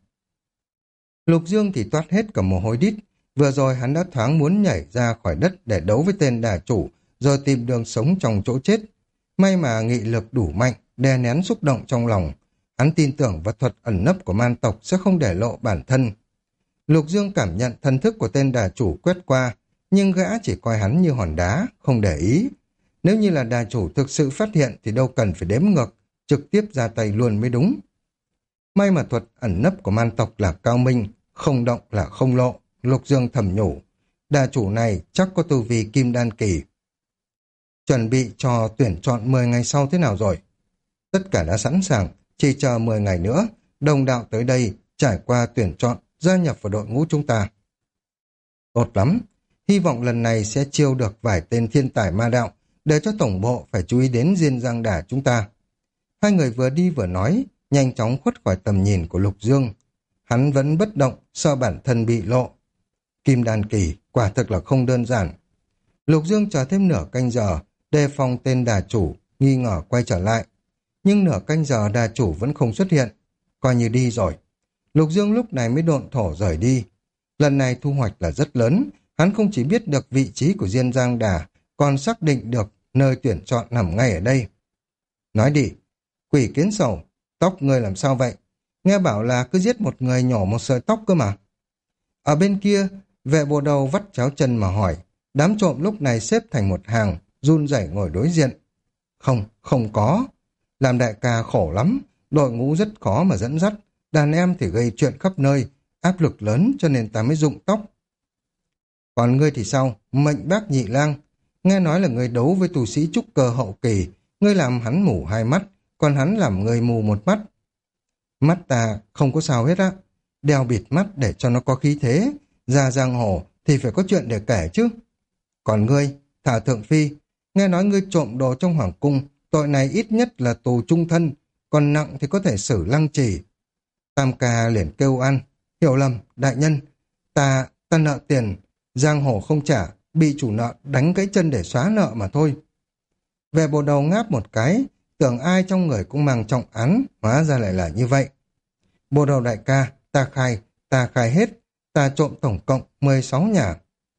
Lục Dương thì toát hết cả mồ hôi đít. Vừa rồi hắn đã thoáng muốn nhảy ra khỏi đất để đấu với tên đà chủ, rồi tìm đường sống trong chỗ chết. May mà nghị lực đủ mạnh, đè nén xúc động trong lòng. Hắn tin tưởng vào thuật ẩn nấp của man tộc sẽ không để lộ bản thân. Lục Dương cảm nhận thần thức của tên đà chủ quét qua, nhưng gã chỉ coi hắn như hòn đá, không để ý. Nếu như là đà chủ thực sự phát hiện thì đâu cần phải đếm ngược, trực tiếp ra tay luôn mới đúng. May mà thuật ẩn nấp của man tộc là cao minh, không động là không lộ. Lục Dương thầm nhủ, đà chủ này chắc có tu vi kim đan kỳ. Chuẩn bị cho tuyển chọn 10 ngày sau thế nào rồi? Tất cả đã sẵn sàng, chỉ chờ 10 ngày nữa, đồng đạo tới đây, trải qua tuyển chọn, gia nhập vào đội ngũ chúng ta. Tốt lắm, hy vọng lần này sẽ chiêu được vài tên thiên tài ma đạo, để cho tổng bộ phải chú ý đến Diên Giang Đà chúng ta. Hai người vừa đi vừa nói, nhanh chóng khuất khỏi tầm nhìn của Lục Dương. Hắn vẫn bất động, sợ bản thân bị lộ. Kim đan kỳ, quả thực là không đơn giản. Lục Dương chờ thêm nửa canh giờ, đề phòng tên đà chủ, nghi ngờ quay trở lại. Nhưng nửa canh giờ đà chủ vẫn không xuất hiện, coi như đi rồi. Lục Dương lúc này mới độn thổ rời đi. Lần này thu hoạch là rất lớn, hắn không chỉ biết được vị trí của Diên Giang Đà, còn xác định được nơi tuyển chọn nằm ngay ở đây. Nói đi, quỷ kiến sầu, tóc ngươi làm sao vậy? Nghe bảo là cứ giết một người nhổ một sợi tóc cơ mà. Ở bên kia, vệ bộ đầu vắt cháo chân mà hỏi, đám trộm lúc này xếp thành một hàng, run rẩy ngồi đối diện. Không, không có. Làm đại ca khổ lắm, đội ngũ rất khó mà dẫn dắt, đàn em thì gây chuyện khắp nơi, áp lực lớn cho nên ta mới rụng tóc. Còn ngươi thì sao? Mệnh bác nhị lang. Nghe nói là ngươi đấu với tù sĩ trúc cơ hậu kỳ, ngươi làm hắn mù hai mắt, còn hắn làm ngươi mù một mắt. Mắt ta không có sao hết á, đeo bịt mắt để cho nó có khí thế, ra giang hồ thì phải có chuyện để kể chứ. Còn ngươi, Thả Thượng Phi, nghe nói ngươi trộm đồ trong hoàng cung, tội này ít nhất là tù chung thân, còn nặng thì có thể xử lăng trì. Tam ca liền kêu ăn, hiểu lầm, đại nhân, ta nợ tiền, giang hồ không trả, bị chủ nợ đánh gãy chân để xóa nợ mà thôi. Về bộ đầu ngáp một cái, tưởng ai trong người cũng mang trọng án, hóa ra lại là như vậy. Bộ đầu đại ca, ta khai hết, ta trộm tổng cộng 16 nhà.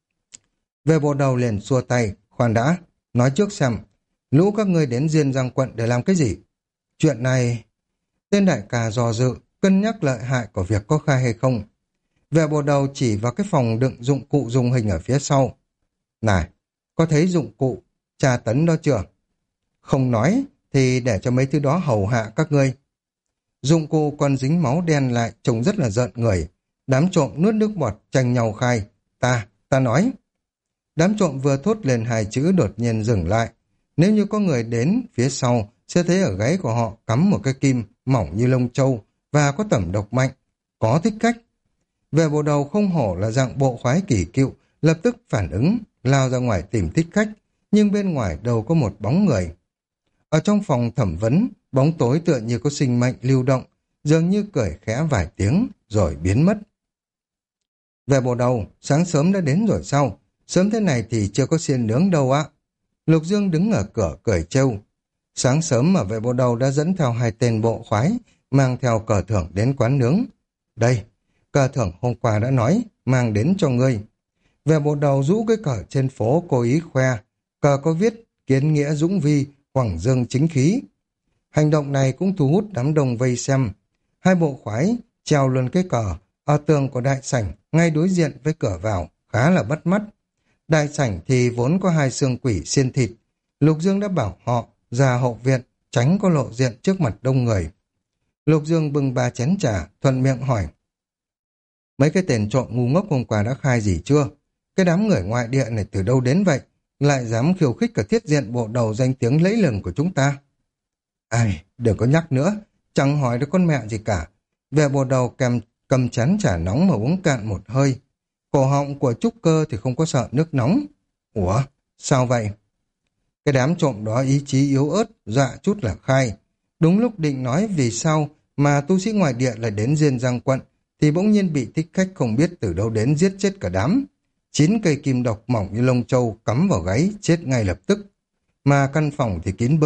Về bộ đầu liền xua tay, khoan đã, nói trước xem, lũ các ngươi đến Diên Giang quận để làm cái gì? Chuyện này, tên đại ca dò dự, cân nhắc lợi hại của việc có khai hay không. Vệ bộ đầu chỉ vào cái phòng đựng dụng cụ dùng hình ở phía sau. Này, có thấy dụng cụ tra tấn đó chưa? Không nói, thì để cho mấy thứ đó hầu hạ các ngươi. Dụng cụ còn dính máu đen lại, trông rất là giận người. Đám trộm nuốt nước bọt, tranh nhau khai. Ta nói. Đám trộm vừa thốt lên hai chữ đột nhiên dừng lại. Nếu như có người đến phía sau, sẽ thấy ở gáy của họ cắm một cái kim mỏng như lông trâu và có tẩm độc mạnh. Có thích khách. Về bộ đầu không hổ là dạng bộ khoái kỳ cựu, lập tức phản ứng, lao ra ngoài tìm thích khách, nhưng bên ngoài đâu có một bóng người. Ở trong phòng thẩm vấn, bóng tối tựa như có sinh mệnh lưu động, dường như cười khẽ vài tiếng, rồi biến mất. Về bộ đầu, sáng sớm đã đến rồi sao? Sớm thế này thì chưa có xiên nướng đâu ạ. Lục Dương đứng ở cửa cười trêu. Sáng sớm mà vệ bộ đầu đã dẫn theo hai tên bộ khoái, mang theo cờ thưởng đến quán nướng. Đây, cờ thưởng hôm qua đã nói, mang đến cho ngươi. Về bộ đầu rũ cái cờ trên phố cố ý khoe, cờ có viết kiến nghĩa dũng vi, quảng dương chính khí. Hành động này cũng thu hút đám đông vây xem. Hai bộ khoái treo luôn cái cờ ở tường của đại sảnh ngay đối diện với cửa vào, khá là bắt mắt. Đại sảnh thì vốn có hai xương quỷ xiên thịt. Lục Dương đã bảo họ ra hậu viện, tránh có lộ diện trước mặt đông người. Lục Dương bưng 3 chén trà, thuận miệng hỏi. Mấy cái tên trộm ngu ngốc hôm qua đã khai gì chưa? Cái đám người ngoại địa này từ đâu đến vậy? Lại dám khiêu khích cả thiết diện bộ đầu danh tiếng lẫy lừng của chúng ta. Ai, đừng có nhắc nữa, chẳng hỏi được con mẹ gì cả. Về bộ đầu cầm chén trà nóng mà uống cạn một hơi. Cổ họng của trúc cơ thì không có sợ nước nóng. Ủa, sao vậy? Cái đám trộm đó ý chí yếu ớt, dọa chút là khai. Đúng lúc định nói vì sao mà tu sĩ ngoài địa lại đến Diên Giang quận, thì bỗng nhiên bị thích khách không biết từ đâu đến giết chết cả đám. 9 cây kim độc mỏng như lông trâu cắm vào gáy, chết ngay lập tức. Mà căn phòng thì kín bưng,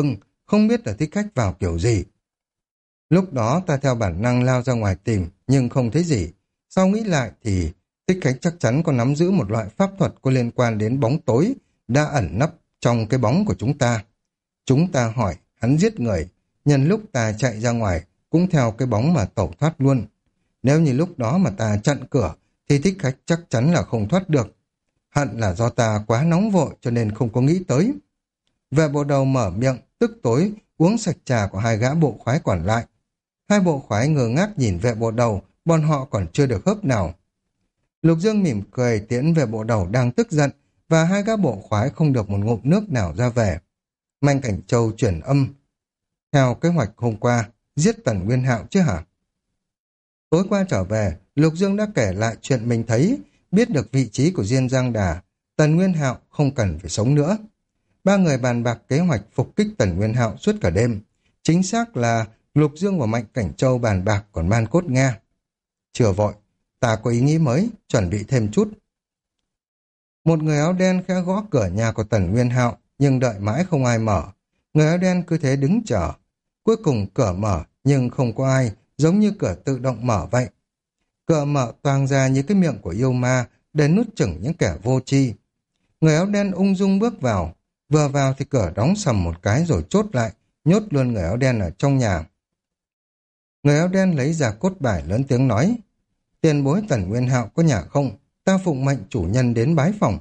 không biết là thích khách vào kiểu gì. Lúc đó ta theo bản năng lao ra ngoài tìm, nhưng không thấy gì. Sau nghĩ lại thì thích khách chắc chắn có nắm giữ một loại pháp thuật có liên quan đến bóng tối, đã ẩn nấp trong cái bóng của chúng ta. Chúng ta hỏi, hắn giết người, nhân lúc ta chạy ra ngoài, cũng theo cái bóng mà tẩu thoát luôn. Nếu như lúc đó mà ta chặn cửa, thì thích khách chắc chắn là không thoát được. Hận là do ta quá nóng vội cho nên không có nghĩ tới. Vệ bộ đầu mở miệng, tức tối, uống sạch trà của hai gã bộ khoái còn lại. Hai bộ khoái ngơ ngác nhìn vệ bộ đầu, bọn họ còn chưa được hớp nào. Lục Dương mỉm cười tiễn vệ bộ đầu đang tức giận, và hai gã bộ khoái không được một ngụm nước nào ra về. Mạnh Cảnh Châu chuyển âm. Theo kế hoạch hôm qua, giết Tần Nguyên Hạo chứ hả? Tối qua trở về, Lục Dương đã kể lại chuyện mình thấy, biết được vị trí của Diên Giang Đà. Tần Nguyên Hạo không cần phải sống nữa. Ba người bàn bạc kế hoạch phục kích Tần Nguyên Hạo suốt cả đêm. Chính xác là Lục Dương và Mạnh Cảnh Châu bàn bạc còn man cốt Nga. Chưa vội, ta có ý nghĩ mới, chuẩn bị thêm chút. Một người áo đen khẽ gõ cửa nhà của Tần Nguyên Hạo, nhưng đợi mãi không ai mở. Người áo đen cứ thế đứng chờ. Cuối cùng cửa mở, nhưng không có ai, giống như cửa tự động mở vậy. Cửa mở toang ra như cái miệng của yêu ma, để nuốt chửng những kẻ vô tri. Người áo đen ung dung bước vào. Vừa vào thì cửa đóng sầm một cái rồi chốt lại, nhốt luôn người áo đen ở trong nhà. Người áo đen lấy ra cốt bài lớn tiếng nói, tiền bối Tần Nguyên Hạo có nhà không? Ta phụng mệnh chủ nhân đến bái phòng.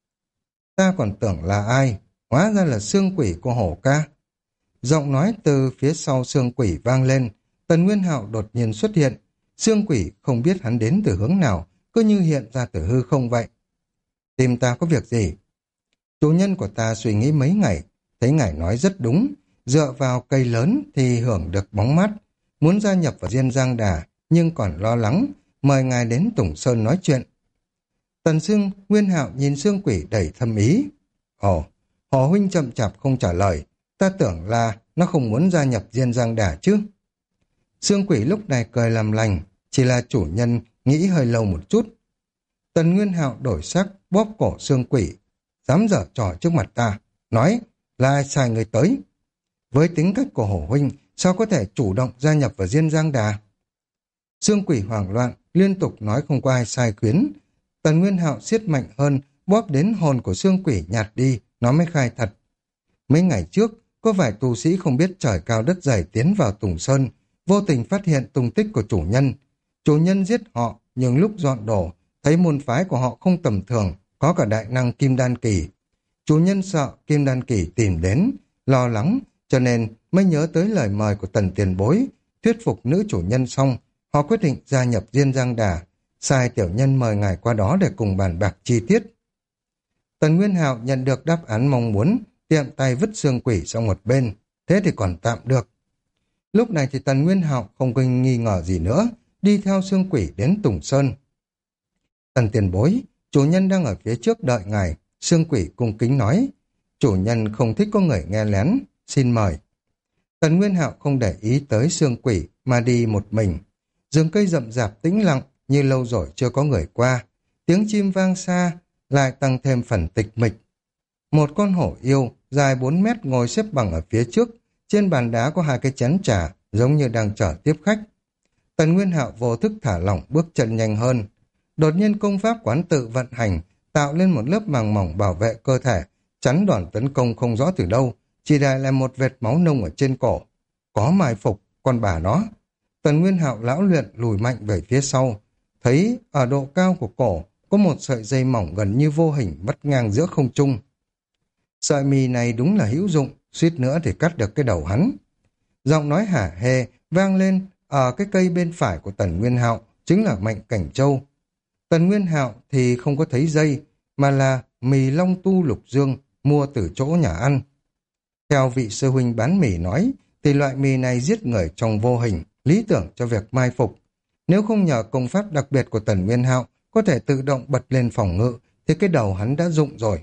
Ta còn tưởng là ai, hóa ra là xương quỷ của hổ ca. Giọng nói từ phía sau xương quỷ vang lên, Tần Nguyên Hạo đột nhiên xuất hiện. Xương quỷ không biết hắn đến từ hướng nào, cứ như hiện ra từ hư không vậy. Tìm ta có việc gì? Chủ nhân của ta suy nghĩ mấy ngày, thấy ngài nói rất đúng, dựa vào cây lớn thì hưởng được bóng mát, muốn gia nhập vào Diên Giang Đà, nhưng còn lo lắng, mời ngài đến Tùng Sơn nói chuyện. Tần Sương Nguyên Hạo nhìn xương quỷ đầy thâm ý. Ồ, Hồ huynh chậm chạp không trả lời, ta tưởng là nó không muốn gia nhập Diên Giang Đà chứ. Xương quỷ lúc này cười làm lành, chỉ là chủ nhân nghĩ hơi lâu một chút. Tần Nguyên Hạo đổi sắc, bóp cổ xương quỷ, dám giở trò trước mặt ta, nói là ai sai người tới. Với tính cách của Hổ huynh, sao có thể chủ động gia nhập vào Diên Giang Đà? Xương quỷ hoảng loạn, liên tục nói không có ai sai khuyến. Tần Nguyên Hạo siết mạnh hơn, bóp đến hồn của xương quỷ nhạt đi, nó mới khai thật. Mấy ngày trước, có vài tu sĩ không biết trời cao đất dày tiến vào Tùng Sơn, vô tình phát hiện tung tích của chủ nhân. Chủ nhân giết họ, nhưng lúc dọn đổ, thấy môn phái của họ không tầm thường, có cả đại năng Kim Đan Kỳ. Chủ nhân sợ Kim Đan Kỳ tìm đến, lo lắng, cho nên mới nhớ tới lời mời của Tần tiền bối, thuyết phục nữ chủ nhân xong, họ quyết định gia nhập Diên Giang Đà, sai tiểu nhân mời ngài qua đó để cùng bàn bạc chi tiết. Tần Nguyên Hạo nhận được đáp án mong muốn, tiện tay vứt xương quỷ sang một bên, thế thì còn tạm được. Lúc này thì Tần Nguyên Hạo không có nghi ngờ gì nữa, đi theo xương quỷ đến Tùng Sơn. Tần tiền bối, chủ nhân đang ở phía trước đợi ngài, xương quỷ cung kính nói. Chủ nhân không thích có người nghe lén, xin mời. Tần Nguyên Hạo không để ý tới xương quỷ mà đi một mình. Rừng cây rậm rạp tĩnh lặng như lâu rồi chưa có người qua. Tiếng chim vang xa lại tăng thêm phần tịch mịch. Một con hổ yêu dài 4 mét ngồi xếp bằng ở phía trước. Trên bàn đá có 2 cái chén trà giống như đang chờ tiếp khách. Tần Nguyên Hạo vô thức thả lỏng bước chân nhanh hơn. Đột nhiên công pháp quán tự vận hành, tạo lên một lớp màng mỏng bảo vệ cơ thể, chắn đòn tấn công không rõ từ đâu, chỉ để lại một vệt máu nung ở trên cổ. Có mai phục, con bà nó. Tần Nguyên Hạo lão luyện lùi mạnh về phía sau, thấy ở độ cao của cổ có một sợi dây mỏng gần như vô hình vắt ngang giữa không trung. Sợi mì này đúng là hữu dụng, suýt nữa thì cắt được cái đầu hắn. Giọng nói hả hê vang lên ở cái cây bên phải của Tần Nguyên Hạo, chính là Mạnh Cảnh Châu. Tần Nguyên Hạo thì không có thấy dây, mà là mì Long Tu Lục Dương mua từ chỗ nhà ăn. Theo vị sư huynh bán mì nói, thì loại mì này giết người trong vô hình, lý tưởng cho việc mai phục. Nếu không nhờ công pháp đặc biệt của Tần Nguyên Hạo có thể tự động bật lên phòng ngự, thì cái đầu hắn đã rụng rồi.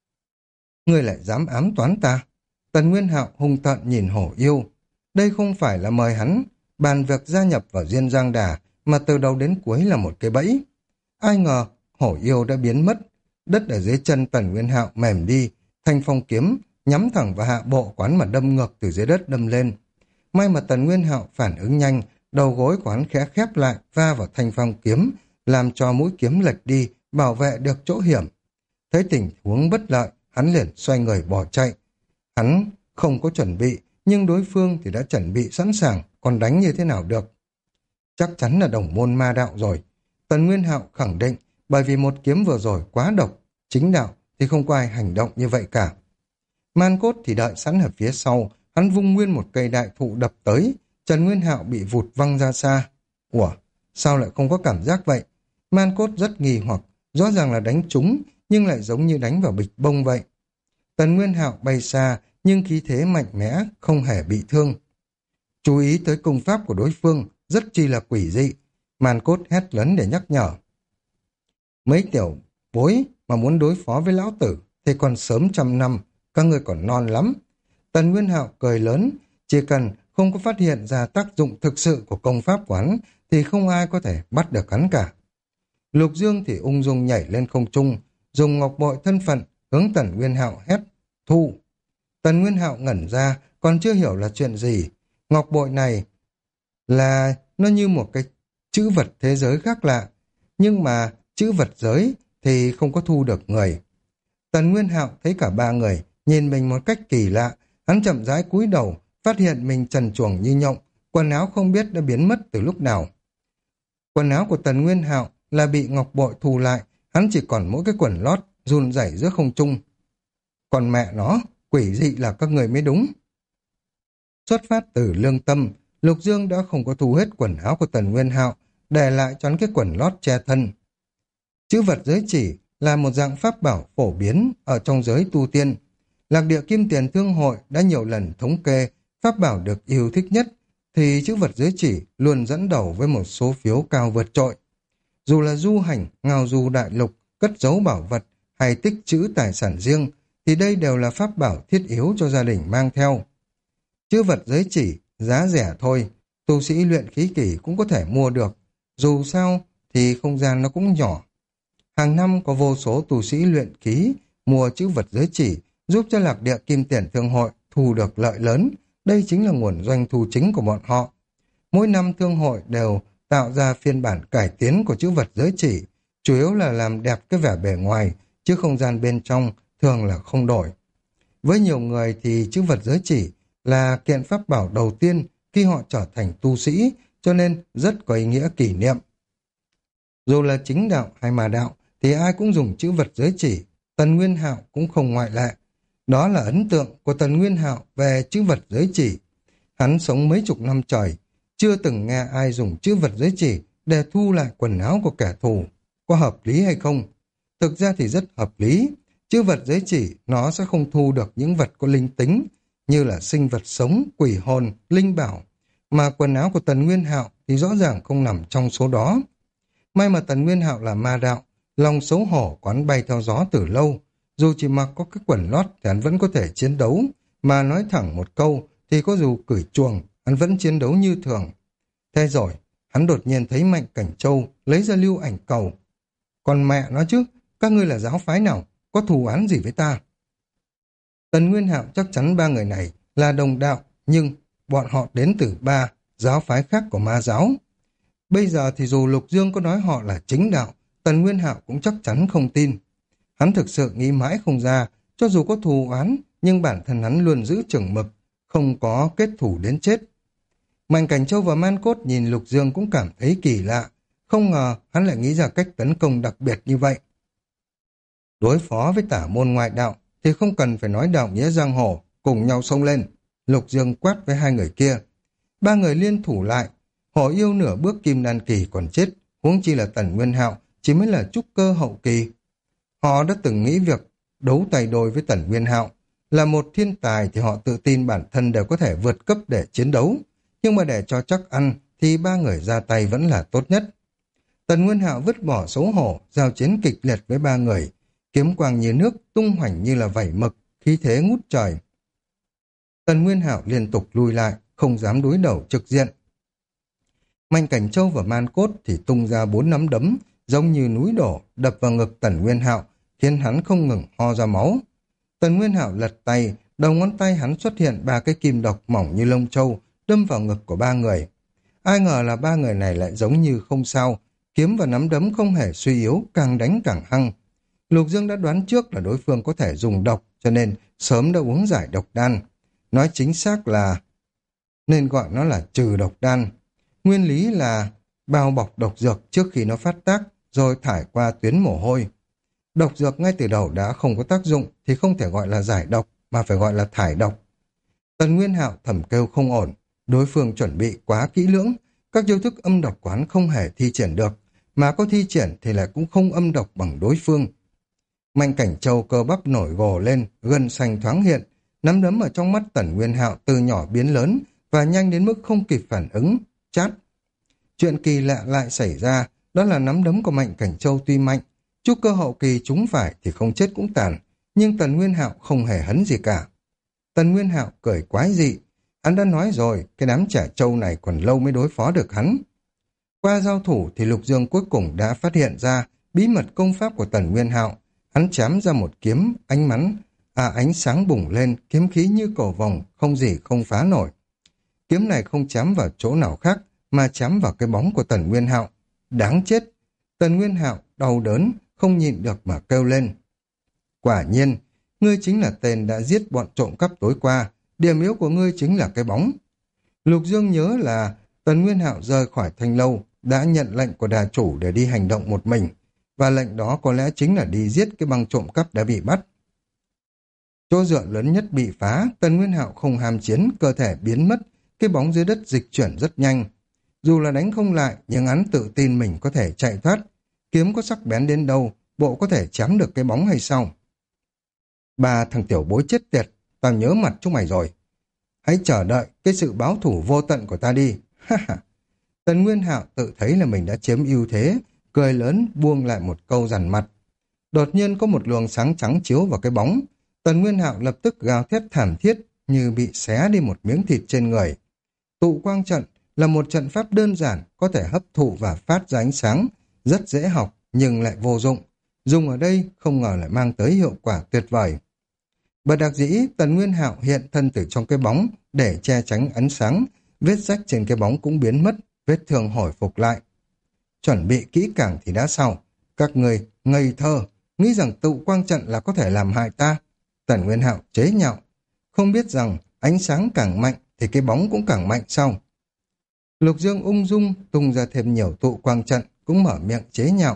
Ngươi lại dám ám toán ta? Tần Nguyên Hạo hung tợn nhìn hổ yêu. Đây không phải là mời hắn bàn việc gia nhập vào Diên Giang Đà, mà từ đầu đến cuối là một cái bẫy. Ai ngờ hổ yêu đã biến mất, đất ở dưới chân Tần Nguyên Hạo mềm đi, thanh phong kiếm nhắm thẳng vào hạ bộ quán mà đâm ngược từ dưới đất đâm lên. May mà Tần Nguyên Hạo phản ứng nhanh, đầu gối của hắn khẽ khép lại va vào thanh phong kiếm, làm cho mũi kiếm lệch đi, bảo vệ được chỗ hiểm. Thấy tình huống bất lợi, hắn liền xoay người bỏ chạy. Hắn không có chuẩn bị, nhưng đối phương thì đã chuẩn bị sẵn sàng, còn đánh như thế nào được. Chắc chắn là đồng môn ma đạo rồi. Tần Nguyên Hạo khẳng định, bởi vì một kiếm vừa rồi quá độc, chính đạo thì không có ai hành động như vậy cả. Man Cốt thì đợi sẵn ở phía sau, hắn vung nguyên một cây đại thụ đập tới, Trần Nguyên Hạo bị vụt văng ra xa. Ủa, sao lại không có cảm giác vậy? Man Cốt rất nghi hoặc, rõ ràng là đánh trúng, nhưng lại giống như đánh vào bịch bông vậy. Tần Nguyên Hạo bay xa, nhưng khí thế mạnh mẽ, không hề bị thương. Chú ý tới công pháp của đối phương, rất chi là quỷ dị. Man Cốt hét lớn để nhắc nhở. Mấy tiểu bối mà muốn đối phó với lão tử thì còn sớm 100 năm, các ngươi còn non lắm. Tần Nguyên Hạo cười lớn, chỉ cần không có phát hiện ra tác dụng thực sự của công pháp của hắn thì không ai có thể bắt được hắn cả. Lục Dương thì ung dung nhảy lên không trung, dùng ngọc bội thân phận hướng Tần Nguyên Hạo hét, thu. Tần Nguyên Hạo ngẩn ra, còn chưa hiểu là chuyện gì. Ngọc bội này là nó như một cái chữ vật thế giới khác lạ, nhưng mà chữ vật giới thì không có thu được người. Tần Nguyên Hạo thấy cả ba người nhìn mình một cách kỳ lạ, hắn chậm rãi cúi đầu, phát hiện mình trần truồng như nhộng, quần áo không biết đã biến mất từ lúc nào. Quần áo của Tần Nguyên Hạo là bị ngọc bội thu lại, hắn chỉ còn mỗi cái quần lót run rẩy giữa không trung. Còn mẹ nó, quỷ dị là các người mới đúng. Xuất phát từ lương tâm, Lục Dương đã không có thu hết quần áo của Tần Nguyên Hạo, để lại cho hắn cái quần lót che thân. Chữ vật giới chỉ là một dạng pháp bảo phổ biến ở trong giới tu tiên. Lạc địa Kim Tiền Thương Hội đã nhiều lần thống kê pháp bảo được yêu thích nhất, thì chữ vật giới chỉ luôn dẫn đầu với một số phiếu cao vượt trội. Dù là du hành, ngao du đại lục, cất giấu bảo vật hay tích trữ tài sản riêng, thì đây đều là pháp bảo thiết yếu cho gia đình mang theo. Chữ vật giới chỉ, giá rẻ thôi, tu sĩ luyện khí kỳ cũng có thể mua được, dù sao thì không gian nó cũng nhỏ. Hàng năm có vô số tu sĩ luyện khí mua chữ vật giới chỉ, giúp cho Lạc địa Kim Tiền Thương Hội thu được lợi lớn, đây chính là nguồn doanh thu chính của bọn họ. Mỗi năm thương hội đều tạo ra phiên bản cải tiến của chữ vật giới chỉ, chủ yếu là làm đẹp cái vẻ bề ngoài, chứ không gian bên trong thường là không đổi. Với nhiều người thì chữ vật giới chỉ là kiện pháp bảo đầu tiên khi họ trở thành tu sĩ, cho nên rất có ý nghĩa kỷ niệm. Dù là chính đạo hay ma đạo thì ai cũng dùng chữ vật giới chỉ, Tần Nguyên Hạo cũng không ngoại lệ. Đó là ấn tượng của Tần Nguyên Hạo về chữ vật giới chỉ. Hắn sống mấy chục năm trời, chưa từng nghe ai dùng chữ vật giới chỉ để thu lại quần áo của kẻ thù. Có hợp lý hay không? Thực ra thì rất hợp lý. Chữ vật giới chỉ nó sẽ không thu được những vật có linh tính, như là sinh vật sống, quỷ hồn, linh bảo. Mà quần áo của Tần Nguyên Hạo thì rõ ràng không nằm trong số đó. May mà Tần Nguyên Hạo là ma đạo, lòng xấu hổ quán bay theo gió từ lâu. Dù chỉ mặc có cái quần lót thì hắn vẫn có thể chiến đấu, mà nói thẳng một câu thì có dù cởi chuồng, hắn vẫn chiến đấu như thường. Thế rồi, hắn đột nhiên thấy Mạnh Cảnh Châu lấy ra lưu ảnh cầu. Còn mẹ nó chứ, các ngươi là giáo phái nào, có thù oán gì với ta? Tần Nguyên Hạo chắc chắn ba người này là đồng đạo, nhưng bọn họ đến từ ba giáo phái khác của ma giáo. Bây giờ thì dù Lục Dương có nói họ là chính đạo, Tần Nguyên Hạo cũng chắc chắn không tin. Hắn thực sự nghĩ mãi không ra, cho dù có thù oán, nhưng bản thân hắn luôn giữ chừng mực, không có kết thù đến chết. Mạnh Cảnh Châu và Man Cốt nhìn Lục Dương cũng cảm thấy kỳ lạ, không ngờ hắn lại nghĩ ra cách tấn công đặc biệt như vậy. Đối phó với tả môn ngoại đạo thì không cần phải nói đạo nghĩa giang hồ, cùng nhau xông lên. Lục Dương quát với hai người kia. Ba người liên thủ lại, Hổ Yêu nửa bước kim đan kỳ còn chết, huống chi là Tần Nguyên Hạo chỉ mới là trúc cơ hậu kỳ. Họ đã từng nghĩ việc đấu tay đôi với Tần Nguyên Hạo. Là một thiên tài thì họ tự tin bản thân đều có thể vượt cấp để chiến đấu. Nhưng mà để cho chắc ăn thì ba người ra tay vẫn là tốt nhất. Tần Nguyên Hạo vứt bỏ xấu hổ, giao chiến kịch liệt với ba người. Kiếm quang như nước, tung hoành như là vảy mực, khí thế ngút trời. Tần Nguyên Hạo liên tục lùi lại, không dám đối đầu trực diện. Mạnh Cảnh Châu và Man Cốt thì tung ra 4 nắm đấm, giống như núi đổ, đập vào ngực Tần Nguyên Hạo, khiến hắn không ngừng ho ra máu. Tần Nguyên Hạo lật tay, Đầu ngón tay hắn xuất hiện ba cái kim độc mỏng như lông trâu, đâm vào ngực của ba người. Ai ngờ là ba người này lại giống như không sao, kiếm và nắm đấm không hề suy yếu, càng đánh càng hăng. Lục Dương đã đoán trước là đối phương có thể dùng độc, cho nên sớm đã uống giải độc đan. Nói chính xác là nên gọi nó là trừ độc đan. Nguyên lý là bao bọc độc dược trước khi nó phát tác, rồi thải qua tuyến mồ hôi. Độc dược ngay từ đầu đã không có tác dụng thì không thể gọi là giải độc, mà phải gọi là thải độc. Tần Nguyên Hạo thầm kêu không ổn, đối phương chuẩn bị quá kỹ lưỡng, các chiêu thức âm độc quán không hề thi triển được, mà có thi triển thì lại cũng không âm độc bằng đối phương. Mạnh Cảnh Châu cơ bắp nổi gồ lên, gân xanh thoáng hiện, nắm đấm ở trong mắt Tần Nguyên Hạo từ nhỏ biến lớn và nhanh đến mức không kịp phản ứng, chát. Chuyện kỳ lạ lại xảy ra, đó là nắm đấm của Mạnh Cảnh Châu tuy mạnh, trúc cơ hậu kỳ chúng phải thì không chết cũng tàn, nhưng Tần Nguyên Hạo không hề hấn gì cả. Tần Nguyên Hạo cười quái dị, hắn đã nói rồi, cái đám trẻ trâu này còn lâu mới đối phó được hắn. Qua giao thủ thì Lục Dương cuối cùng đã phát hiện ra bí mật công pháp của Tần Nguyên Hạo. Hắn chém ra một kiếm, ánh sáng bùng lên, kiếm khí như cầu vồng, không gì không phá nổi. Kiếm này không chém vào chỗ nào khác, mà chém vào cái bóng của Tần Nguyên Hạo. Đáng chết! Tần Nguyên Hạo đau đớn, không nhịn được mà kêu lên. Quả nhiên, ngươi chính là tên đã giết bọn trộm cắp tối qua, điểm yếu của ngươi chính là cái bóng. Lục Dương nhớ là Tần Nguyên Hạo rời khỏi Thanh Lâu, đã nhận lệnh của đà chủ để đi hành động một mình, và lệnh đó có lẽ chính là đi giết cái băng trộm cắp đã bị bắt. Chỗ dựa lớn nhất bị phá, Tần Nguyên Hạo không ham chiến, cơ thể biến mất, cái bóng dưới đất dịch chuyển rất nhanh. Dù là đánh không lại, nhưng hắn tự tin mình có thể chạy thoát. Kiếm có sắc bén đến đâu, bộ có thể chém được cái bóng hay sao? Ba thằng tiểu bối chết tiệt, tao nhớ mặt chúng mày rồi. Hãy chờ đợi cái sự báo thủ vô tận của ta đi. Tần Nguyên Hạo tự thấy là mình đã chiếm ưu thế, cười lớn buông lại một câu dằn mặt. Đột nhiên có một luồng sáng trắng chiếu vào cái bóng. Tần Nguyên Hạo lập tức gào thét thảm thiết như bị xé đi một miếng thịt trên người. Tụ quang trận là một trận pháp đơn giản, có thể hấp thụ và phát ra ánh sáng, rất dễ học nhưng lại vô dụng. Dùng ở đây không ngờ lại mang tới hiệu quả tuyệt vời. Bất đắc dĩ, Tần Nguyên Hạo hiện thân từ trong cái bóng để che tránh ánh sáng, vết rách trên cái bóng cũng biến mất, vết thương hồi phục lại. Chuẩn bị kỹ càng thì đã sao? Các người ngây thơ, nghĩ rằng tụ quang trận là có thể làm hại ta. Tần Nguyên Hạo chế nhạo, không biết rằng ánh sáng càng mạnh thì cái bóng cũng càng mạnh sao? Lục Dương ung dung tung ra thêm nhiều tụ quang trận, cũng mở miệng chế nhạo.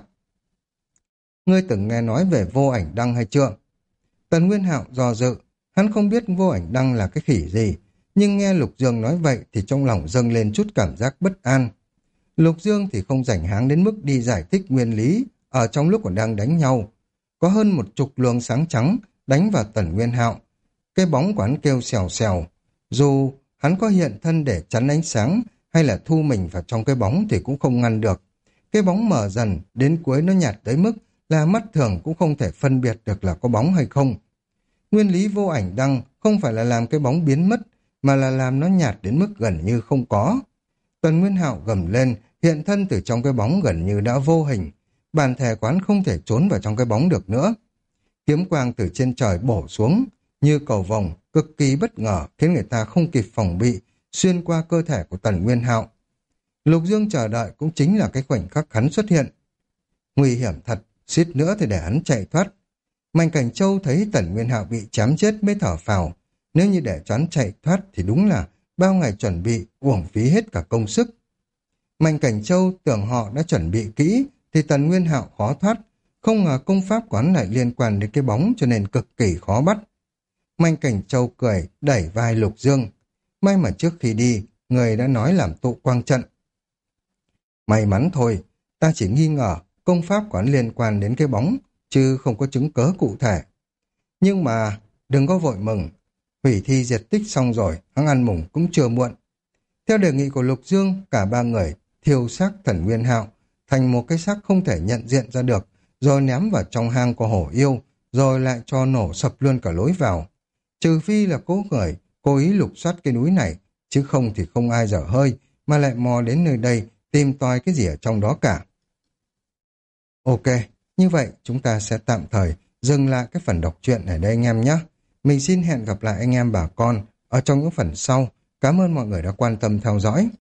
Ngươi từng nghe nói về vô ảnh đăng hay chưa? Tần Nguyên Hạo do dự, hắn không biết vô ảnh đăng là cái khỉ gì, nhưng nghe Lục Dương nói vậy thì trong lòng dâng lên chút cảm giác bất an. Lục Dương thì không rảnh háng đến mức đi giải thích nguyên lý, ở trong lúc còn đang đánh nhau. Có hơn 10 luồng sáng trắng đánh vào Tần Nguyên Hạo. Cái bóng của hắn kêu xèo xèo. Dù hắn có hiện thân để chắn ánh sáng hay là thu mình vào trong cái bóng thì cũng không ngăn được. Cái bóng mở dần, đến cuối nó nhạt tới mức là mắt thường cũng không thể phân biệt được là có bóng hay không. Nguyên lý vô ảnh đăng không phải là làm cái bóng biến mất, mà là làm nó nhạt đến mức gần như không có. Tần Nguyên Hạo gầm lên, hiện thân từ trong cái bóng gần như đã vô hình. Bản thể quán không thể trốn vào trong cái bóng được nữa. Kiếm quang từ trên trời bổ xuống, như cầu vồng, cực kỳ bất ngờ, khiến người ta không kịp phòng bị, xuyên qua cơ thể của Tần Nguyên Hạo. Lục Dương chờ đợi cũng chính là cái khoảnh khắc hắn xuất hiện. Nguy hiểm thật, suýt nữa thì để hắn chạy thoát. Mạnh Cảnh Châu thấy Tần Nguyên Hạo bị chém chết mới thở phào. Nếu như để cho hắn chạy thoát thì đúng là bao ngày chuẩn bị uổng phí hết cả công sức. Mạnh Cảnh Châu tưởng họ đã chuẩn bị kỹ thì Tần Nguyên Hạo khó thoát. Không ngờ công pháp quán lại liên quan đến cái bóng cho nên cực kỳ khó bắt. Mạnh Cảnh Châu cười đẩy vai Lục Dương. May mà trước khi đi, người đã nói làm tụ quang trận. May mắn thôi, ta chỉ nghi ngờ công pháp quán liên quan đến cái bóng, chứ không có chứng cớ cụ thể. Nhưng mà đừng có vội mừng, hủy thi diệt tích xong rồi, hắn ăn mừng cũng chưa muộn. Theo đề nghị của Lục Dương, cả ba người thiêu xác Tần Nguyên Hạo thành một cái xác không thể nhận diện ra được, rồi ném vào trong hang của hổ yêu, rồi lại cho nổ sập luôn cả lối vào. Trừ phi là cố ý lục soát cái núi này, chứ không thì không ai dở hơi, mà lại mò đến nơi đây tìm tòi cái gì ở trong đó cả. Ok, như vậy chúng ta sẽ tạm thời dừng lại cái phần đọc truyện ở đây anh em nhé. Mình xin hẹn gặp lại anh em bà con ở trong những phần sau. Cảm ơn mọi người đã quan tâm theo dõi.